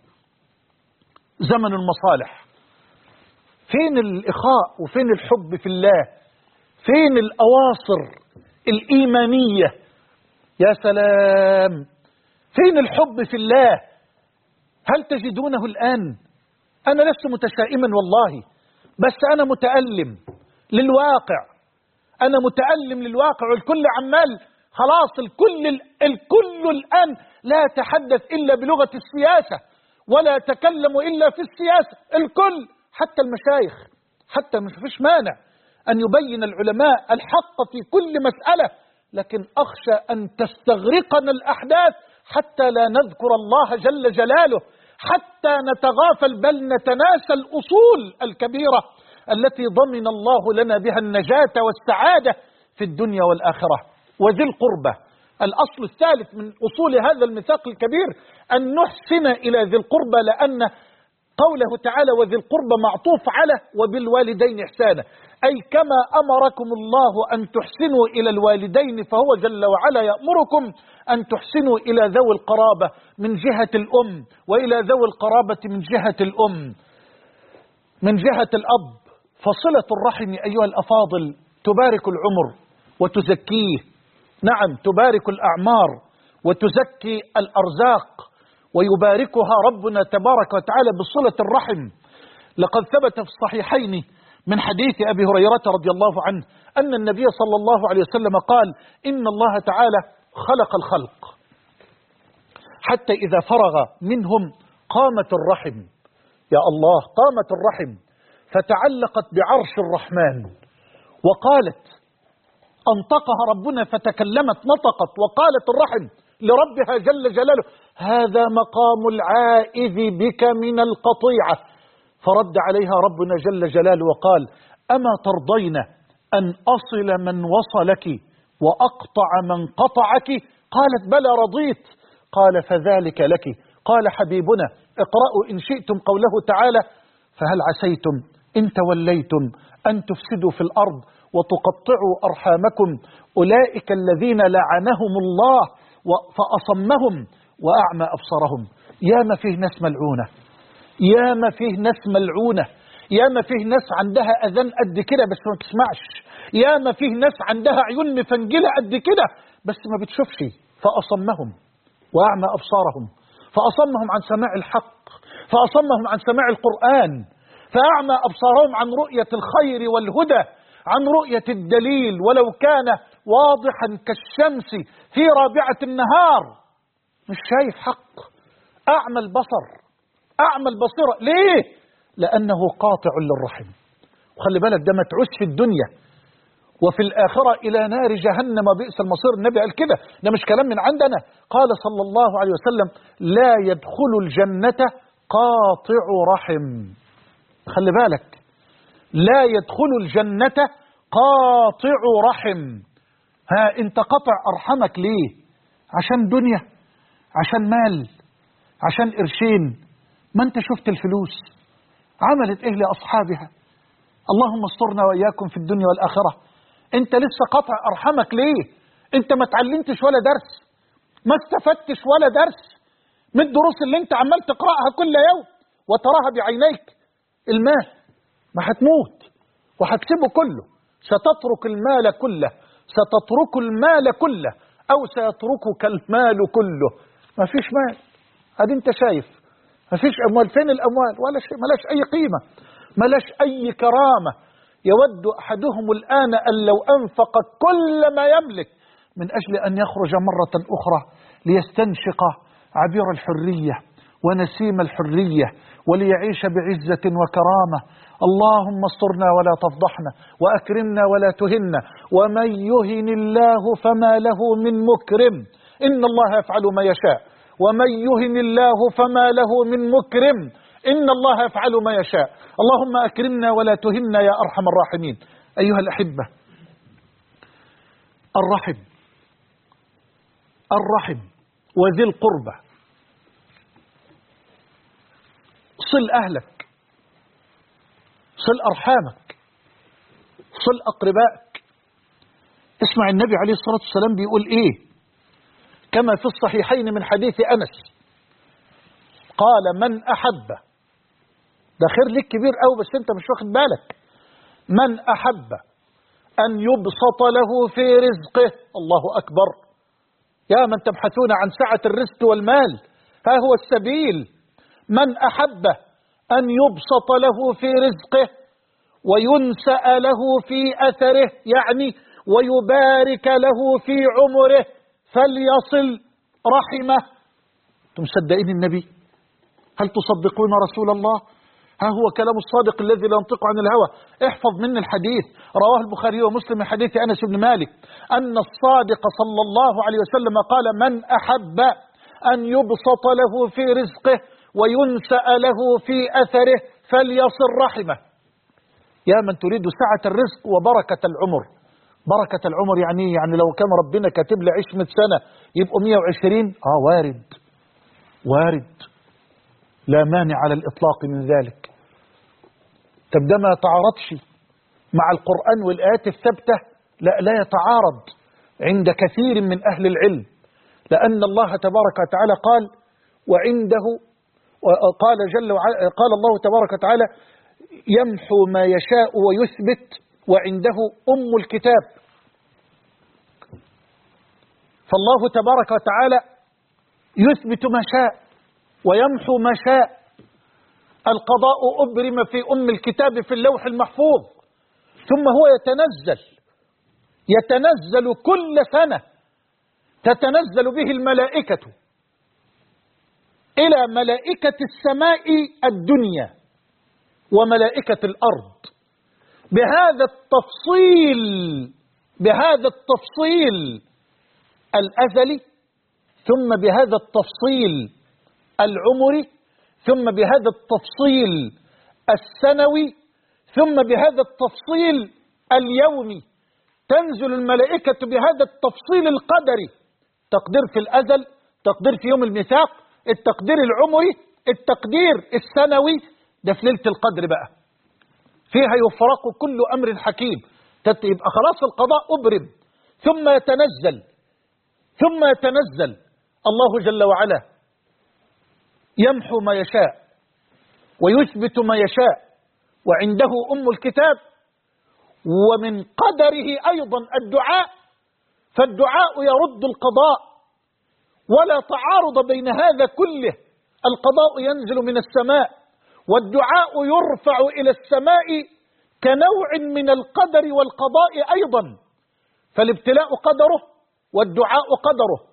زمن المصالح. فين الإخاء وفين الحب في الله؟ فين الأواصر الإيمانية؟ يا سلام، فين الحب في الله؟ هل تجدونه الآن؟ أنا لست متشائما والله، بس أنا متألم للواقع، أنا متألم للواقع. والكل عمال خلاص، الكل الآن لا يتحدث إلا بلغة السياسة ولا يتكلم إلا في السياسة. الكل حتى المشايخ، حتى مش فيش مانع أن يبين العلماء الحق في كل مسألة، لكن أخشى أن تستغرقنا الأحداث حتى لا نذكر الله جل جلاله، حتى نتغافل بل نتناسى الأصول الكبيرة التي ضمن الله لنا بها النجاة والسعادة في الدنيا والآخرة. وذي القربى، الأصل الثالث من أصول هذا الميثاق الكبير أن نحسن إلى ذي القربى، لأن قوله تعالى وذي القربى معطوف على وبالوالدين إحسانا، أي كما أمركم الله أن تحسنوا إلى الوالدين فهو جل وعلا يأمركم أن تحسنوا إلى ذوي القرابة من جهة الأم، وإلى ذوي القرابة من جهة الأم، من جهة الأب. فصلة الرحم أيها الأفاضل تبارك العمر وتزكيه، نعم تبارك الأعمار وتزكي الأرزاق، ويباركها ربنا تبارك وتعالى بصلة الرحم. لقد ثبت في الصحيحين من حديث أبي هريرة رضي الله عنه أن النبي صلى الله عليه وسلم قال إن الله تعالى خلق الخلق حتى إذا فرغ منهم قامت الرحم، يا الله قامت الرحم فتعلقت بعرش الرحمن وقالت، أنطقها ربنا فتكلمت نطقت وقالت الرحم لربها جل جلاله هذا مقام العائذ بك من القطيعة، فرد عليها ربنا جل جلاله وقال أما ترضين أن أصل من وصلك وأقطع من قطعك؟ قالت بلى رضيت. قال فذلك لك. قال حبيبنا اقرأوا إن شئتم قوله تعالى فهل عسيتم إن توليتم أن تفسدوا في الأرض وتقطعوا أرحامكم أولئك الذين لعنهم الله فأصمهم وأعمى أبصارهم. ياما فيه ناس ملعونة، ياما فيه ناس ملعونة، ياما فيه ناس عندها أذان قد كده بس ما بتسمعش، ياما فيه ناس عندها عيون مفنجلة قد كده بس ما بتشوفش، فأصمهم وأعمى أبصارهم، فأصمهم عن سماع الحق، فأصمهم عن سماع القرآن، فأعمى أبصارهم عن رؤية الخير والهدى، عن رؤية الدليل ولو كان واضحا كالشمس في رابعة النهار. مش شايف حق، أعمى البصر، أعمى البصيرة. ليه؟ لأنه قاطع للرحم. وخلي بالك ده متعوس في الدنيا وفي الآخرة إلى نار جهنم بئس المصير. النبي قال كده، ده مش كلام من عندنا، قال صلى الله عليه وسلم لا يدخل الجنة قاطع رحم. خلي بالك، لا يدخل الجنة قاطع رحم. ها انت قطع أرحمك ليه؟ عشان دنيا، عشان مال، عشان قرشين؟ ما انت شفت الفلوس عملت ايه لأصحابها؟ اللهم استرنا وإياكم في الدنيا والآخرة. انت لسه قطع أرحمك ليه؟ انت ما اتعلمتش ولا درس، ما استفدتش ولا درس من الدروس اللي انت عمال تقرأها كل يوم وتراها بعينيك. المال ما هتموت وهتسيبه كله، ستترك المال كله، ستترك المال كله أو سيتركك المال كله. ما فيش مال، ادي انت شايف ما فيش أموال. فين الأموال؟ ولا شيء، ملاش أي قيمة، ملاش أي كرامة. يود أحدهم الآن أن لو أنفق كل ما يملك من أجل أن يخرج مرة أخرى ليستنشق عبير الحرية ونسيم الحرية وليعيش بعزة وكرامة. اللهم استرنا ولا تفضحنا وأكرمنا ولا تهنا، ومن يهن الله فما له من مكرم، إن الله يفعل ما يشاء، ومن يهن الله فما له من مكرم، إن الله يفعل ما يشاء. اللهم أكرمنا ولا تهنا يا أرحم الراحمين. أيها الأحبة، الرحم وذي القربى، صل أهلك، صل أرحامك، صل أقربائك. اسمع النبي عليه الصلاة والسلام بيقول إيه كما في الصحيحين من حديث أنس، قال من أحب، ده خير لك كبير أوي بس أنت مش واخد بالك، من أحب أن يبسط له في رزقه، الله أكبر، يا من تبحثون عن سعة الرزق والمال ها هو السبيل. من أحب أن يبسط له في رزقه وينسأ له في أثره، يعني ويبارك له في عمره، فليصل رحمه. أنتم مصدقين النبي؟ هل تصدقون رسول الله؟ ها هو كلام الصادق الذي لا ينطق عن الهوى. احفظ مني الحديث، رواه البخاري ومسلم من حديث أنس بن مالك أن الصادق صلى الله عليه وسلم قال: من أحب أن يبسط له في رزقه وينسأ له في أثره فليصل رحمه. يا من تريد سعة الرزق وبركة العمر. بركة العمر يعني لو كان ربنا كاتب لي عيش 100 سنة يبقوا 120. وارد لا مانع على الإطلاق من ذلك. طب ده ما يتعارضش مع القرآن والآيات الثابتة؟ لا يتعارض عند كثير من أهل العلم، لأن الله تبارك وتعالى قال: وعنده، قال جل وعلا، قال الله تبارك وتعالى: يمحو ما يشاء ويثبت وعنده أم الكتاب. فالله تبارك وتعالى يثبت ما شاء ويمحو ما شاء. القضاء أبرم في أم الكتاب في اللوح المحفوظ، ثم هو يتنزل كل سنة، تتنزل به الملائكة إلى ملائكة السماء الدنيا وملائكة الأرض بهذا التفصيل الأزلي، ثم بهذا التفصيل العمري، ثم بهذا التفصيل السنوي، ثم بهذا التفصيل اليومي. تنزل الملائكة بهذا التفصيل القدري، تقدير في الأزل، تقدير في يوم الميثاق، التقدير العمري، التقدير السنوي. ده في ليلة القدر بقى، فيها يفرق كل أمر حكيم. يبقى خلاص القضاء أبرم، ثم يتنزل الله جل وعلا يمحو ما يشاء ويثبت ما يشاء وعنده أم الكتاب. ومن قدره أيضا الدعاء، فالدعاء يرد القضاء، ولا تعارض بين هذا كله. القضاء ينزل من السماء والدعاء يرفع إلى السماء كنوع من القدر والقضاء أيضا. فالابتلاء قدره والدعاء قدره،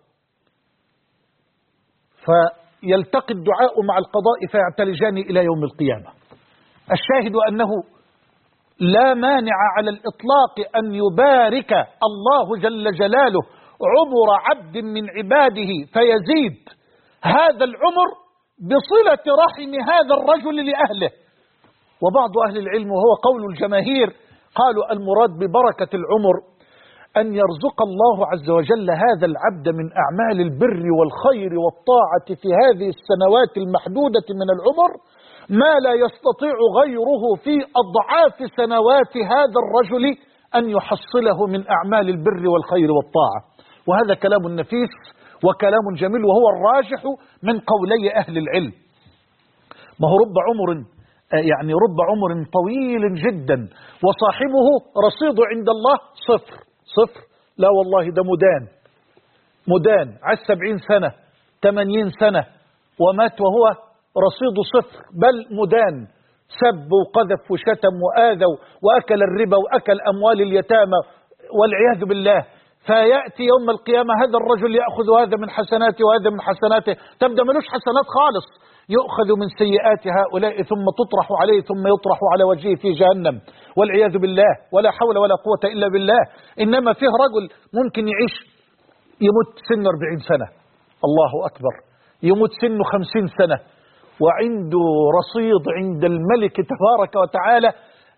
فيلتقي الدعاء مع القضاء فيعتلجان إلى يوم القيامة. الشاهد أنه لا مانع على الإطلاق أن يبارك الله جل جلاله عمر عبد من عباده فيزيد هذا العمر بصلة رحم هذا الرجل لأهله. وبعض أهل العلم وهو قول الجماهير قالوا: المراد ببركة العمر أن يرزق الله عز وجل هذا العبد من أعمال البر والخير والطاعة في هذه السنوات المحدودة من العمر ما لا يستطيع غيره في أضعاف سنوات هذا الرجل أن يحصله من أعمال البر والخير والطاعة. وهذا كلام نفيس وكلام جميل، وهو الراجح من قولي أهل العلم. ما هو رب عمر طويل جدا وصاحبه رصيد عند الله صفر. لا والله ده مدان عاش 70 سنة 80 سنة ومات وهو رصيد صفر، بل مدان، سب وقذف وشتم وآذى وأكل الربا وأكل أموال اليتامى والعياذ بالله. فيأتي يوم القيامة هذا الرجل يأخذ هذا من حسناته وهذا من حسناته، تبدأ ملوش حسنات خالص، يؤخذ من سيئات هؤلاء ثم تطرح عليه ثم يطرح على وجهه في جهنم والعياذ بالله. ولا حول ولا قوة إلا بالله. إنما فيه رجل ممكن يموت سن 40 سنة، الله أكبر، يموت سنه 50 سنة وعنده رصيد عند الملك تبارك وتعالى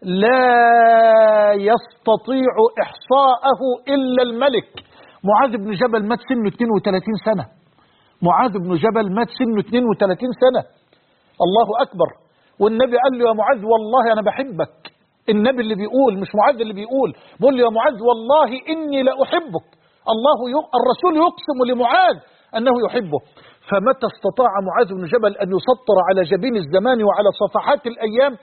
لا يستطيع إحصاءه إلا الملك. معاذ بن جبل مات سنه 32 سنة، معاذ بن جبل مات سنه 32 سنة، الله أكبر. والنبي قال له: يا معاذ والله أنا بحبك. النبي اللي بيقول، مش معاذ اللي بيقول له: يا معاذ والله إني لأحبك. الرسول يقسم لمعاذ أنه يحبه. فمتى استطاع معاذ بن جبل أن يسطر على جبين الزمان وعلى صفحات الأيام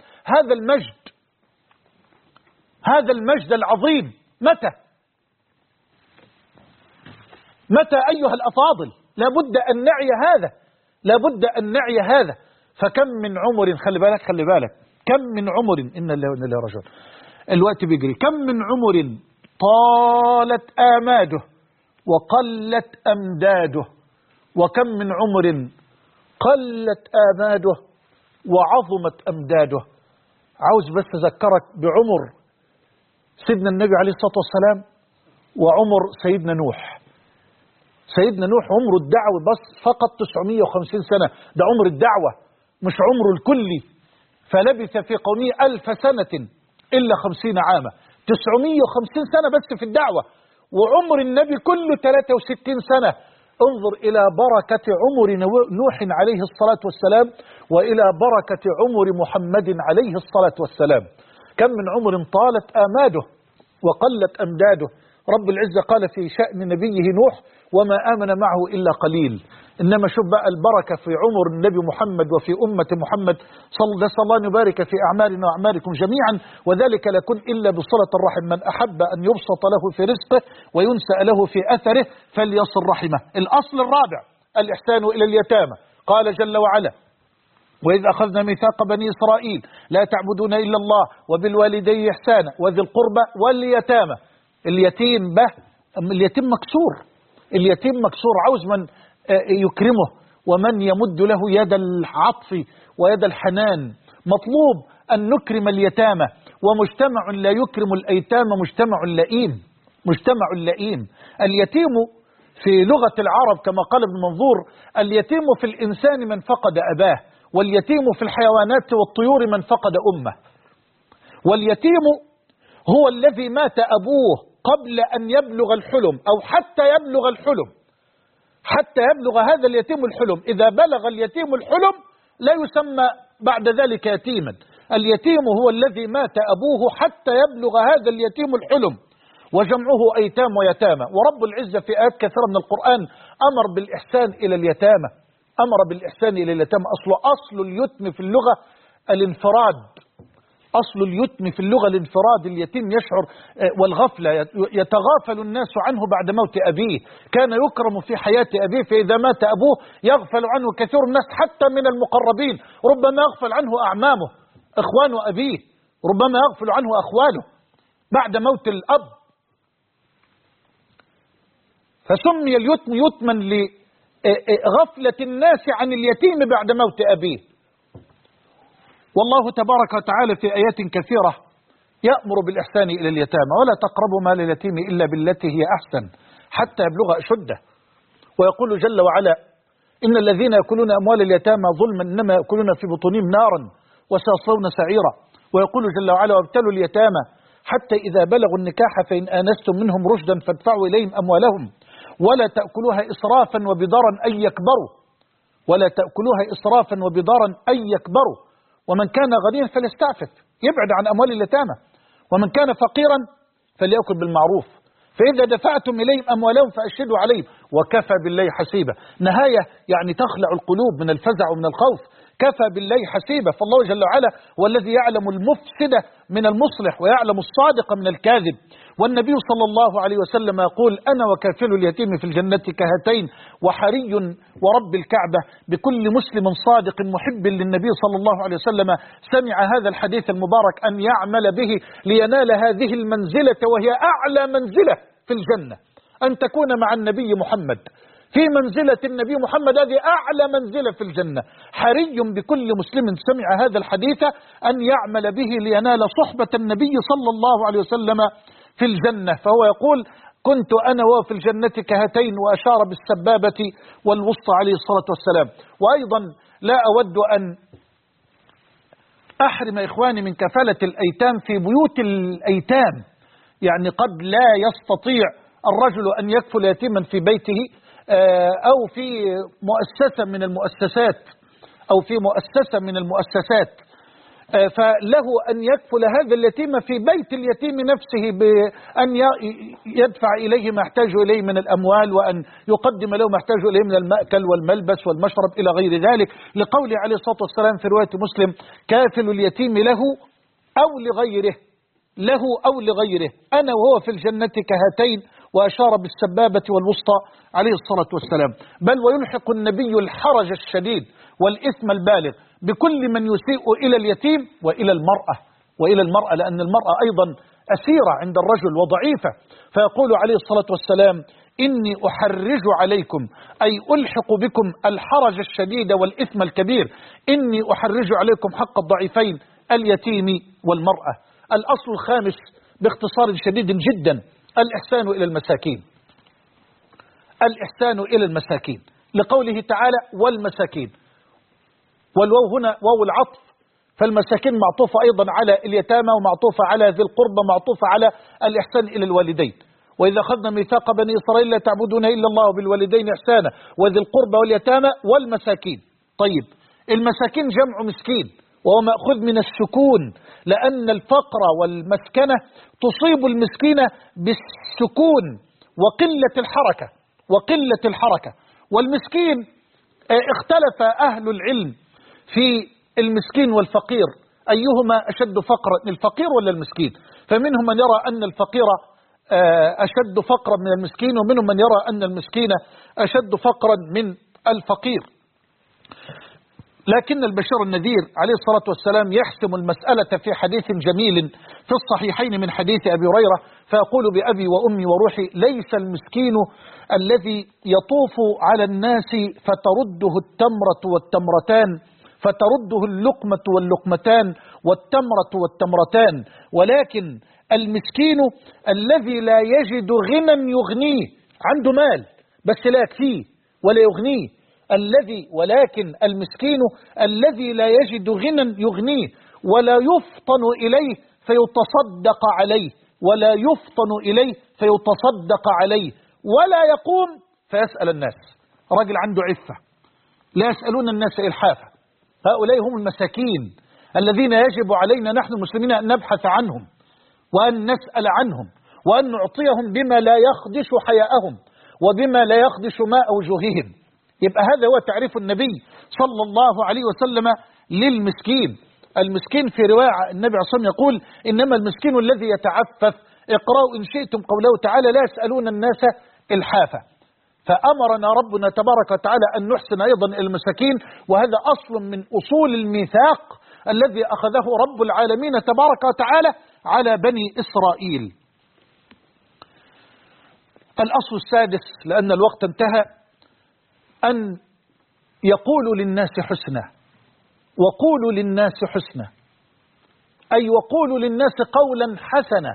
هذا المجد العظيم؟ متى أيها الأفاضل؟ لابد أن نعي هذا. فكم من عمر، خلي بالك كم من عمر، إن الله وإنا إليه راجعون، الوقت بيجري، كم من عمر طالت آماده وقلت أمداده، وكم من عمر قلت آماده وعظمت أمداده. عاوز بس أذكرك بعمر سيدنا النبي عليه الصلاة والسلام وعمر سيدنا نوح. سيدنا نوح عمره الدعوة بس فقط 950 سنة، ده عمر الدعوة مش عمره الكلي. فلبث في قومه 1000 سنة إلا 50 عاما، 950 سنة بس في الدعوة. وعمر النبي كله 63 سنة. انظر إلى بركة عمر نوح عليه الصلاة والسلام وإلى بركة عمر محمد عليه الصلاة والسلام. كم من عمر طالت آماده وقلت أمداده. رب العزة قال في شأن نبيه نوح: وما آمن معه إلا قليل. إنما شوف بقى البركة في عمر النبي محمد وفي أمة محمد نسأل الله أن يبارك في أعمالنا وأعمالكم جميعا. وذلك لا يكون إلا بصلة الرحم. من أحب أن يبسط له في رزقه وينسأ له في أثره فليصل رحمه. الأصل الرابع الإحسان إلى اليتامى. قال جل وعلا: وإذ أخذنا ميثاق بني إسرائيل لا تعبدون إلا الله وبالوالدين إحسانا وذي القربى واليتامى. اليتيم مكسور. اليتيم مكسور، عاوز من يكرمه ومن يمد له يد العطف ويد الحنان. مطلوب أن نكرم اليتامى. ومجتمع لا يكرم الأيتام مجتمع لئيم. مجتمع لئيم. اليتيم في لغة العرب كما قال ابن منظور: اليتيم في الإنسان من فقد أباه، واليتيم في الحيوانات والطيور من فقد أمه. واليتيم هو الذي مات أبوه قبل أن يبلغ الحلم أو حتى يبلغ الحلم، حتى يبلغ هذا اليتيم الحلم. إذا بلغ اليتيم الحلم لا يسمى بعد ذلك يتيما. اليتيم هو الذي مات أبوه حتى يبلغ هذا اليتيم الحلم، وجمعه أيتام ويتامى. ورب العزة في آيات كثيرة من القرآن أمر بالإحسان إلى اليتامى. أمر بالإحسان إلى اليتامى. أصل اليتم في اللغة الانفراد. أصل اليتم في اللغة الانفراد. اليتيم يشعر والغفلة، يتغافل الناس عنه بعد موت أبيه. كان يكرم في حياة أبيه، فإذا مات أبوه يغفل عنه كثير الناس حتى من المقربين. ربما يغفل عنه أعمامه إخوان أبيه، ربما يغفل عنه أخواله بعد موت الأب. فسمي اليتم يتما لغفلة الناس عن اليتيم بعد موت أبيه. والله تبارك وتعالى في آيات كثيرة يأمر بالإحسان إلى اليتامى: ولا تقربوا مال اليتيم إلا بالتي هي أحسن حتى يبلغ أشده. ويقول جل وعلا: إن الذين يأكلون أموال اليتامى ظلما إنما يأكلون في بطونهم نارا وسيصلون سعيرا. ويقول جل وعلا: وابتلوا اليتامى حتى إذا بلغوا النكاح فإن آنستم منهم رشدا فادفعوا إليهم أموالهم ولا تأكلوها إسرافا وبدارا أن يكبروا. ولا تأكلوها إسرافا وبدارا أن يكبروا. ومن كان غنيا فليستعفف، يبعد عن أموال اليتامى. ومن كان فقيرا فليأكل بالمعروف. فإذا دفعتم إليهم أموالهم فأشهدوا عليهم وكفى بالله حسيبا. نهاية يعني تخلع القلوب من الفزع ومن الخوف. كفى بالله حسيبا. فالله جل وعلا هو الذي يعلم المفسد من المصلح ويعلم الصادق من الكاذب. والنبي صلى الله عليه وسلم يقول: أنا وكافل اليتيم في الجنة كهاتين. وحري ورب الكعبة بكل مسلم صادق محب للنبي صلى الله عليه وسلم سمع هذا الحديث المبارك أن يعمل به لينال هذه المنزلة، وهي أعلى منزلة في الجنة، أن تكون مع النبي محمد في منزلة النبي محمد. هذه أعلى منزلة في الجنة. حري بكل مسلم سمع هذا الحديث أن يعمل به لينال صحبة النبي صلى الله عليه وسلم في الجنة. فهو يقول: كنت أنا وهو في الجنة كهاتين، وأشار بالسبابة والوسطى عليه الصلاة والسلام. وأيضا لا أود أن أحرم إخواني من كفالة الأيتام في بيوت الأيتام. يعني قد لا يستطيع الرجل أن يكفل يتيما في بيته أو في مؤسسة من المؤسسات فله أن يكفل هذا اليتيم في بيت اليتيم نفسه بأن يدفع إليه ما يحتاج إليه من الأموال، وأن يقدم له ما يحتاج إليه من المأكل والملبس والمشرب إلى غير ذلك، لقوله عليه الصلاة والسلام في رواية مسلم: كافل اليتيم له أو لغيره أنا وهو في الجنة كهاتين، وأشار بالسبابة والوسطى عليه الصلاة والسلام. بل ويلحق النبي الحرج الشديد والإثم البالغ بكل من يسيء إلى اليتيم وإلى المرأة، لأن المرأة أيضا أسيرة عند الرجل وضعيفة. فيقول عليه الصلاة والسلام: إني أحرج عليكم أي ألحق بكم الحرج الشديد والإثم الكبير. إني أحرج عليكم حق الضعيفين اليتيم والمرأة. الأصل الخامس باختصار شديد جدا الإحسان إلى المساكين. الإحسان إلى المساكين لقوله تعالى والمساكين، والواو هنا واو العطف، فالمساكين معطوفة أيضا على اليتامى ومعطوفة على ذي القربى معطوفة على الإحسان إلى الوالدين. وإذا أخذنا ميثاق بني إسرائيل لا تعبدون إلا الله وبالوالدين إحسانا وذي القربى واليتامى والمساكين. طيب المساكين جمع مسكين وهو مأخوذ من السكون، لأن الفقر والمسكنة تصيب المسكين بالسكون وقلة الحركة. والمسكين اختلف أهل العلم في المسكين والفقير أيهما أشد فقرا، الفقير ولا المسكين؟ فمنهم من يرى أن الفقير أشد فقرا من المسكين، ومنهم من يرى أن المسكين أشد فقرا من الفقير. لكن البشير النذير عليه الصلاة والسلام يحسم المسألة في حديث جميل في الصحيحين من حديث أبي هريرة، فأقول بأبي وأمي وروحي ليس المسكين الذي يطوف على الناس فترده التمرة والتمرتان، فترده اللقمة واللقمتان والتمرة والتمرتان، ولكن المسكين الذي لا يجد غنى يغنيه، عنده مال بس لا يكفيه ولا يغنيه، ولكن المسكين الذي لا يجد غنى يغنيه ولا يفطن إليه فيتصدق عليه ولا يقوم فيسأل الناس. راجل عنده عفة لا يسألون الناس إلحافا، هؤلاء هم المساكين الذين يجب علينا نحن المسلمين أن نبحث عنهم وأن نسأل عنهم وأن نعطيهم بما لا يخدش حياءهم وبما لا يخدش ماء وجوههم. يبقى هذا هو تعريف النبي صلى الله عليه وسلم للمسكين. المسكين في رواية النبي عليه الصلاة والسلام يقول إنما المسكين الذي يتعفف. اقرأوا إن شئتم قوله تعالى لا يسألون الناس إلحافا. فأمرنا ربنا تبارك وتعالى أن نحسن أيضا المساكين، وهذا أصل من أصول الميثاق الذي أخذه رب العالمين تبارك وتعالى على بني إسرائيل. الأصل السادس لأن الوقت انتهى أن يقولوا للناس حسنا. وقولوا للناس حسنا أي وقولوا للناس قولا حسنا.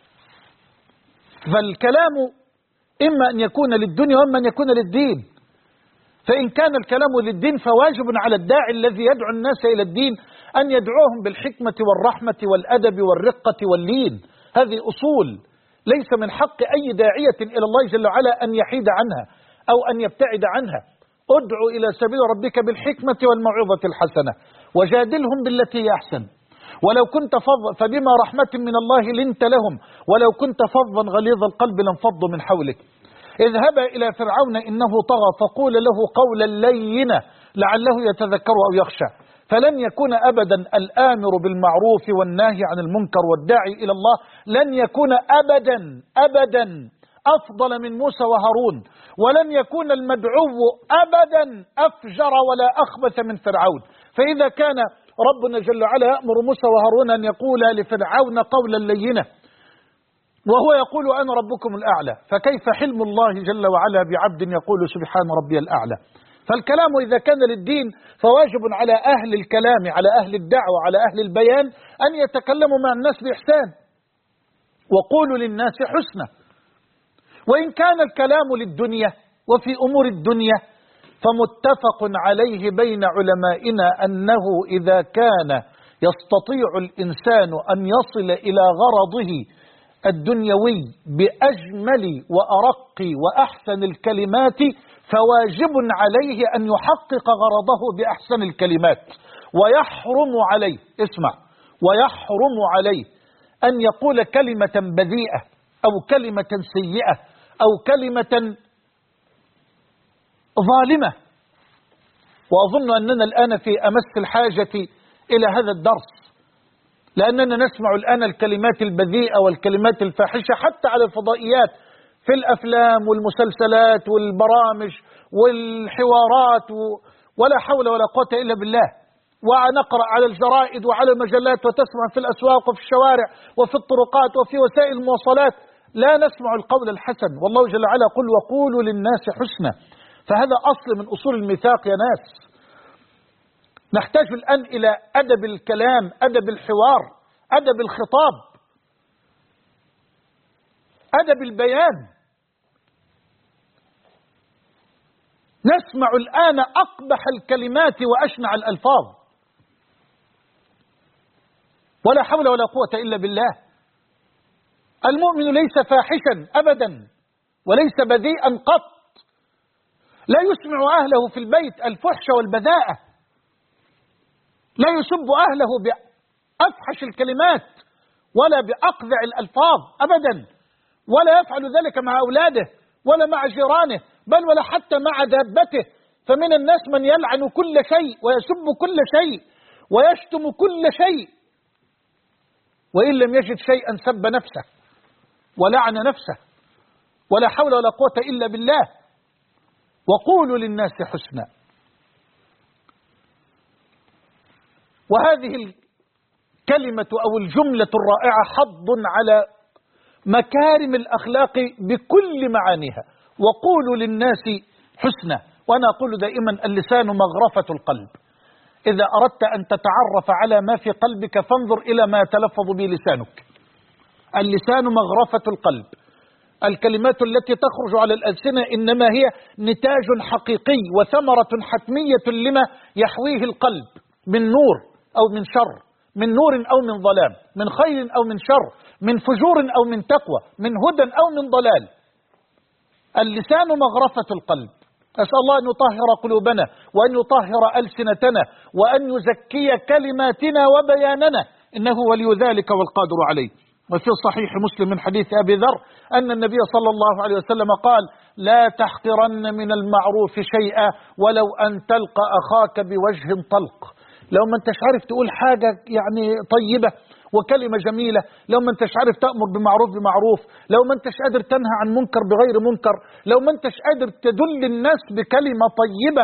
فالكلام إما أن يكون للدنيا وإما أن يكون للدين. فإن كان الكلام للدين فواجب على الداعي الذي يدعو الناس إلى الدين أن يدعوهم بالحكمة والرحمة والأدب والرقة واللين. هذه أصول ليس من حق أي داعية إلى الله جل وعلا أن يحيد عنها أو أن يبتعد عنها. ادعو إلى سبيل ربك بالحكمة والموعظة الحسنة وجادلهم بالتي هي أحسن ولو كنت فظا فبما رحمة من الله لنت لهم ولو كنت فظا غليظ القلب لانفضوا من حولك. اذهبا إلى فرعون إنه طغى فقول له قولا لينا لعله يتذكر أو يخشى. فلن يكون أبدا الآمر بالمعروف والناهي عن المنكر والداعي إلى الله لن يكون أبدا أفضل من موسى وهارون، ولن يكون المدعو أبدا أفجر ولا أخبث من فرعون. فإذا كان ربنا جل وعلا يأمر موسى وهارون أن يقول لفرعون قولا لينا وهو يقول أنا ربكم الأعلى، فكيف حلم الله جل وعلا بعبد يقول سبحان ربي الأعلى. فالكلام إذا كان للدين فواجب على أهل الكلام، على أهل الدعوة، على أهل البيان أن يتكلموا مع الناس بإحسان. وقولوا للناس حسنا. وإن كان الكلام للدنيا وفي أمور الدنيا فمتفق عليه بين علمائنا أنه إذا كان يستطيع الإنسان أن يصل إلى غرضه الدنيوي بأجمل وأرق وأحسن الكلمات فواجب عليه أن يحقق غرضه بأحسن الكلمات. ويحرم عليه، اسمع، ويحرم عليه أن يقول كلمة بذيئة أو كلمة سيئة أو كلمة ظالمة. وأظن أننا الآن في أمس الحاجة إلى هذا الدرس، لأننا نسمع الآن الكلمات البذيئة والكلمات الفاحشة حتى على الفضائيات في الأفلام والمسلسلات والبرامج والحوارات ولا حول ولا قوة إلا بالله. ونقرأ على الجرائد وعلى المجلات وتسمع في الأسواق وفي الشوارع وفي الطرقات وفي وسائل المواصلات لا نسمع القول الحسن، والله جل وعلا يقول وقولوا للناس حسنا. فهذا أصل من أصول الميثاق يا ناس. نحتاج الآن إلى أدب الكلام، أدب الحوار، أدب الخطاب، أدب البيان. نسمع الآن أقبح الكلمات وأشنع الألفاظ، ولا حول ولا قوة إلا بالله. المؤمن ليس فاحشا أبدا وليس بذيئا قط، لا يسمع أهله في البيت الفحش والبذاءة، لا يسب أهله بأفحش الكلمات ولا بأقذع الألفاظ أبدا، ولا يفعل ذلك مع أولاده ولا مع جيرانه، بل ولا حتى مع دابته. فمن الناس من يلعن كل شيء ويسب كل شيء ويشتم كل شيء، وإن لم يجد شيئا سب نفسه ولعن نفسه، ولا حول ولا قوة إلا بالله. وقولوا للناس حسنا. وهذه الكلمة أو الجملة الرائعة حض على مكارم الأخلاق بكل معانيها. وقولوا للناس حسنا. وأنا أقول دائما اللسان مغرفة القلب. إذا أردت أن تتعرف على ما في قلبك فانظر إلى ما يتلفظ به لسانك. اللسان مغرفة القلب. الكلمات التي تخرج على الألسنة إنما هي نتاج حقيقي وثمرة حتمية لما يحويه القلب من نور أو من شر، من نور أو من ظلام، من خير أو من شر، من فجور أو من تقوى، من هدى أو من ضلال. اللسان مغرفة القلب. أسأل الله أن يطهر قلوبنا وأن يطهر ألسنتنا وأن يزكي كلماتنا وبياننا، إنه ولي ذلك والقادر عليه. وفي صحيح مسلم من حديث أبي ذر أن النبي صلى الله عليه وسلم قال لا تحقرن من المعروف شيئا ولو أن تلقى أخاك بوجه طلق. لو ما انتش عارف تقول حاجة يعني طيبة وكلمة جميلة، لو ما انتش عارف تأمر بمعروف بمعروف، لو ما انتش قادر تنهى عن منكر بغير منكر، لو ما انتش قادر تدل الناس بكلمة طيبة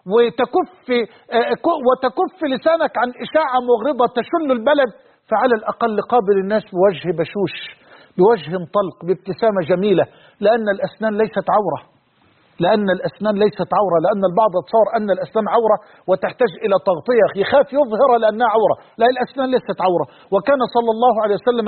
وتكف لسانك عن إشاعة مغرضة تشل البلد، فعلى الأقل قابل الناس بوجه بشوش، بوجه طلق، بابتسامة جميلة. لأن الأسنان ليست عورة، لأن الأسنان ليست عورة، لأن البعض يتصور أن الأسنان عورة وتحتاج إلى تغطية، يخاف يظهر لأنها عورة. لا، الأسنان ليست عورة. وكان صلى الله عليه وسلم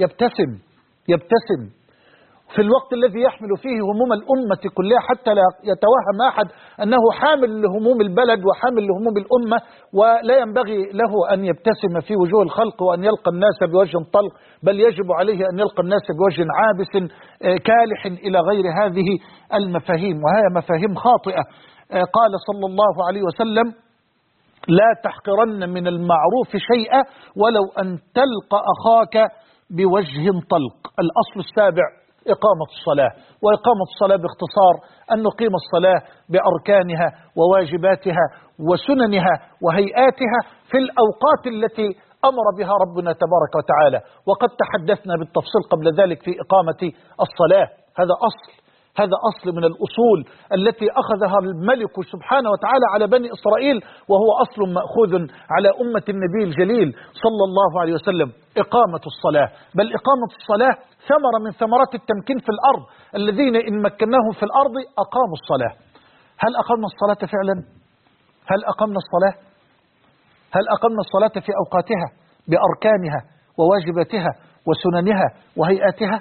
يبتسم في الوقت الذي يحمل فيه هموم الأمة كلها، حتى لا يتوهم أحد أنه حامل لهموم البلد وحامل لهموم الأمة، ولا ينبغي له أن يبتسم في وجوه الخلق وأن يلقى الناس بوجه طلق، بل يجب عليه أن يلقى الناس بوجه عابس كالح إلى غير هذه المفاهيم، وهي مفاهيم خاطئة. قال صلى الله عليه وسلم لا تحقرن من المعروف شيئا ولو أن تلقى أخاك بوجه طلق. الأصل السابع إقامة الصلاة. وإقامة الصلاة باختصار أن نقيم الصلاة بأركانها وواجباتها وسننها وهيئاتها في الأوقات التي أمر بها ربنا تبارك وتعالى. وقد تحدثنا بالتفصيل قبل ذلك في إقامة الصلاة. هذا أصل من الأصول التي أخذها الملك سبحانه وتعالى على بني إسرائيل، وهو أصل مأخوذ على أمة النبي الجليل صلى الله عليه وسلم. إقامة الصلاة، بل إقامة الصلاة ثمرة من ثمرات التمكين في الأرض. الذين إن مكناهم في الأرض أقاموا الصلاة. هل أقمنا الصلاة فعلا؟ هل أقمنا الصلاة؟ هل أقمنا الصلاة في أوقاتها بأركانها وواجباتها وسننها وهيئاتها؟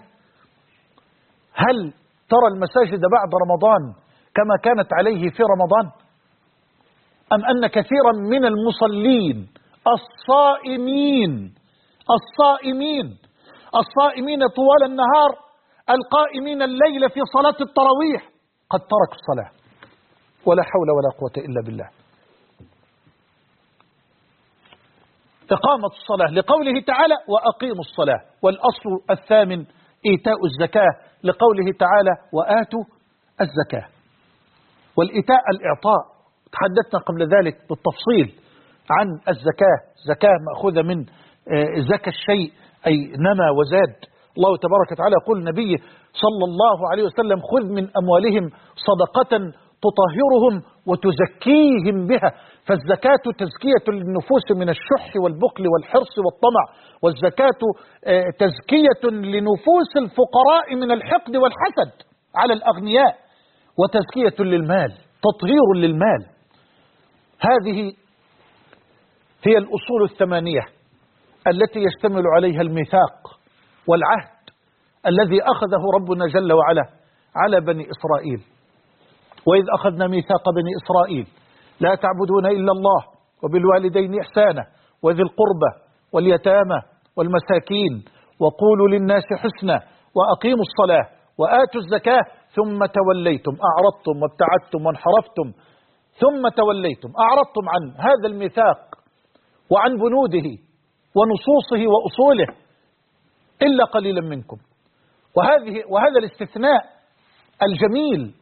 هل ترى المساجد بعد رمضان كما كانت عليه في رمضان؟ أم أن كثيرا من المصلين الصائمين طوال النهار القائمين الليل في صلاة التراويح قد تركوا الصلاة؟ ولا حول ولا قوة إلا بالله. إقامة الصلاة لقوله تعالى وأقيموا الصلاة. والأصل الثامن إيتاء الزكاة لقوله تعالى وآتوا الزكاة. والإيتاء الإعطاء، تحدثنا قبل ذلك بالتفصيل عن الزكاة. زكاة مأخوذة من زكى الشيء أي نمى وزاد. الله تبارك وتعالى يقول النبي صلى الله عليه وسلم خذ من أموالهم صدقة تطهرهم وتزكيهم بها. فالزكاة تزكية للنفوس من الشح والبخل والحرص والطمع، والزكاة تزكية لنفوس الفقراء من الحقد والحسد على الأغنياء، وتزكية للمال، تطهير للمال. هذه هي الأصول الثمانية التي يشتمل عليها الميثاق والعهد الذي أخذه ربنا جل وعلا على بني إسرائيل. وإذ أخذنا ميثاق بني إسرائيل لا تعبدون إلا الله وبالوالدين إحسانا وذي القربى واليتامى والمساكين وقولوا للناس حسنا وأقيموا الصلاة وآتوا الزكاة ثم توليتم، أعرضتم وابتعدتم وانحرفتم، ثم توليتم أعرضتم عن هذا الميثاق وعن بنوده ونصوصه وأصوله إلا قليلا منكم. وهذا الاستثناء الجميل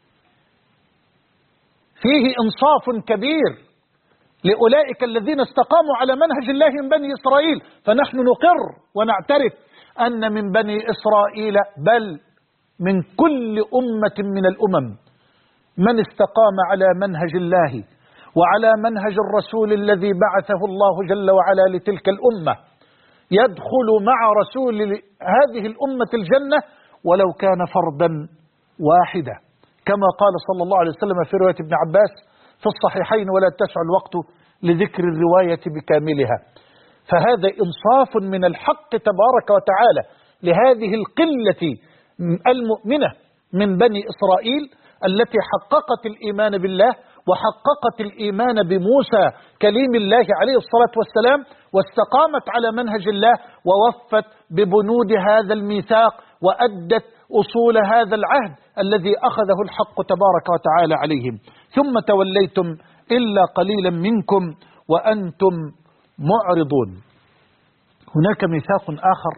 فيه إنصاف كبير لأولئك الذين استقاموا على منهج الله من بني إسرائيل. فنحن نقر ونعترف أن من بني إسرائيل بل من كل أمة من الأمم من استقام على منهج الله وعلى منهج الرسول الذي بعثه الله جل وعلا لتلك الأمة يدخل مع رسول هذه الأمة الجنة ولو كان فردا واحدا، كما قال صلى الله عليه وسلم في رواية ابن عباس في الصحيحين ولا تسع الوقت لذكر الرواية بكاملها. فهذا إنصاف من الحق تبارك وتعالى لهذه القلة المؤمنة من بني إسرائيل التي حققت الإيمان بالله وحققت الإيمان بموسى كليم الله عليه الصلاة والسلام، واستقامت على منهج الله ووفت ببنود هذا الميثاق وأدت أصول هذا العهد الذي أخذه الحق تبارك وتعالى عليهم. ثم توليتم إلا قليلا منكم وأنتم معرضون. هناك ميثاق آخر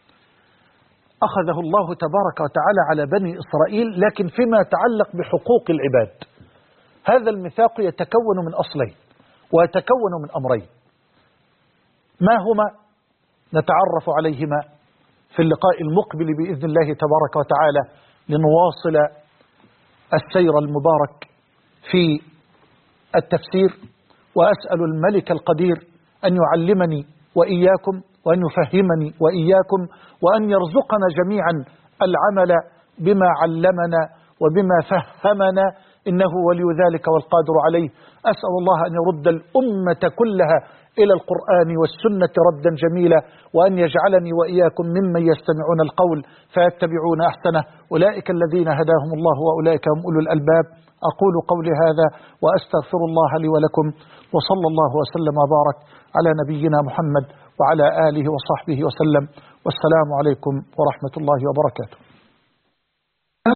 أخذه الله تبارك وتعالى على بني إسرائيل لكن فيما يتعلق بحقوق العباد. هذا الميثاق يتكون من أصلين ويتكون من أمرين، ما هما نتعرف عليهما في اللقاء المقبل بإذن الله تبارك وتعالى لنواصل السير المبارك في التفسير. وأسأل الملك القدير أن يعلمني وإياكم وأن يفهمني وإياكم وأن يرزقنا جميعا العمل بما علمنا وبما فهمنا، إنه ولي ذلك والقادر عليه. أسأل الله أن يرد الأمة كلها إلى القرآن والسنة ردا جميلا، وأن يجعلني وإياكم ممن يستمعون القول فيتبعون أحسنه. أولئك الذين هداهم الله وأولئك هم أولو الألباب. أقول قولي هذا وأستغفر الله لي ولكم، وصلى الله وسلم وبارك على نبينا محمد وعلى آله وصحبه وسلم، والسلام عليكم ورحمة الله وبركاته.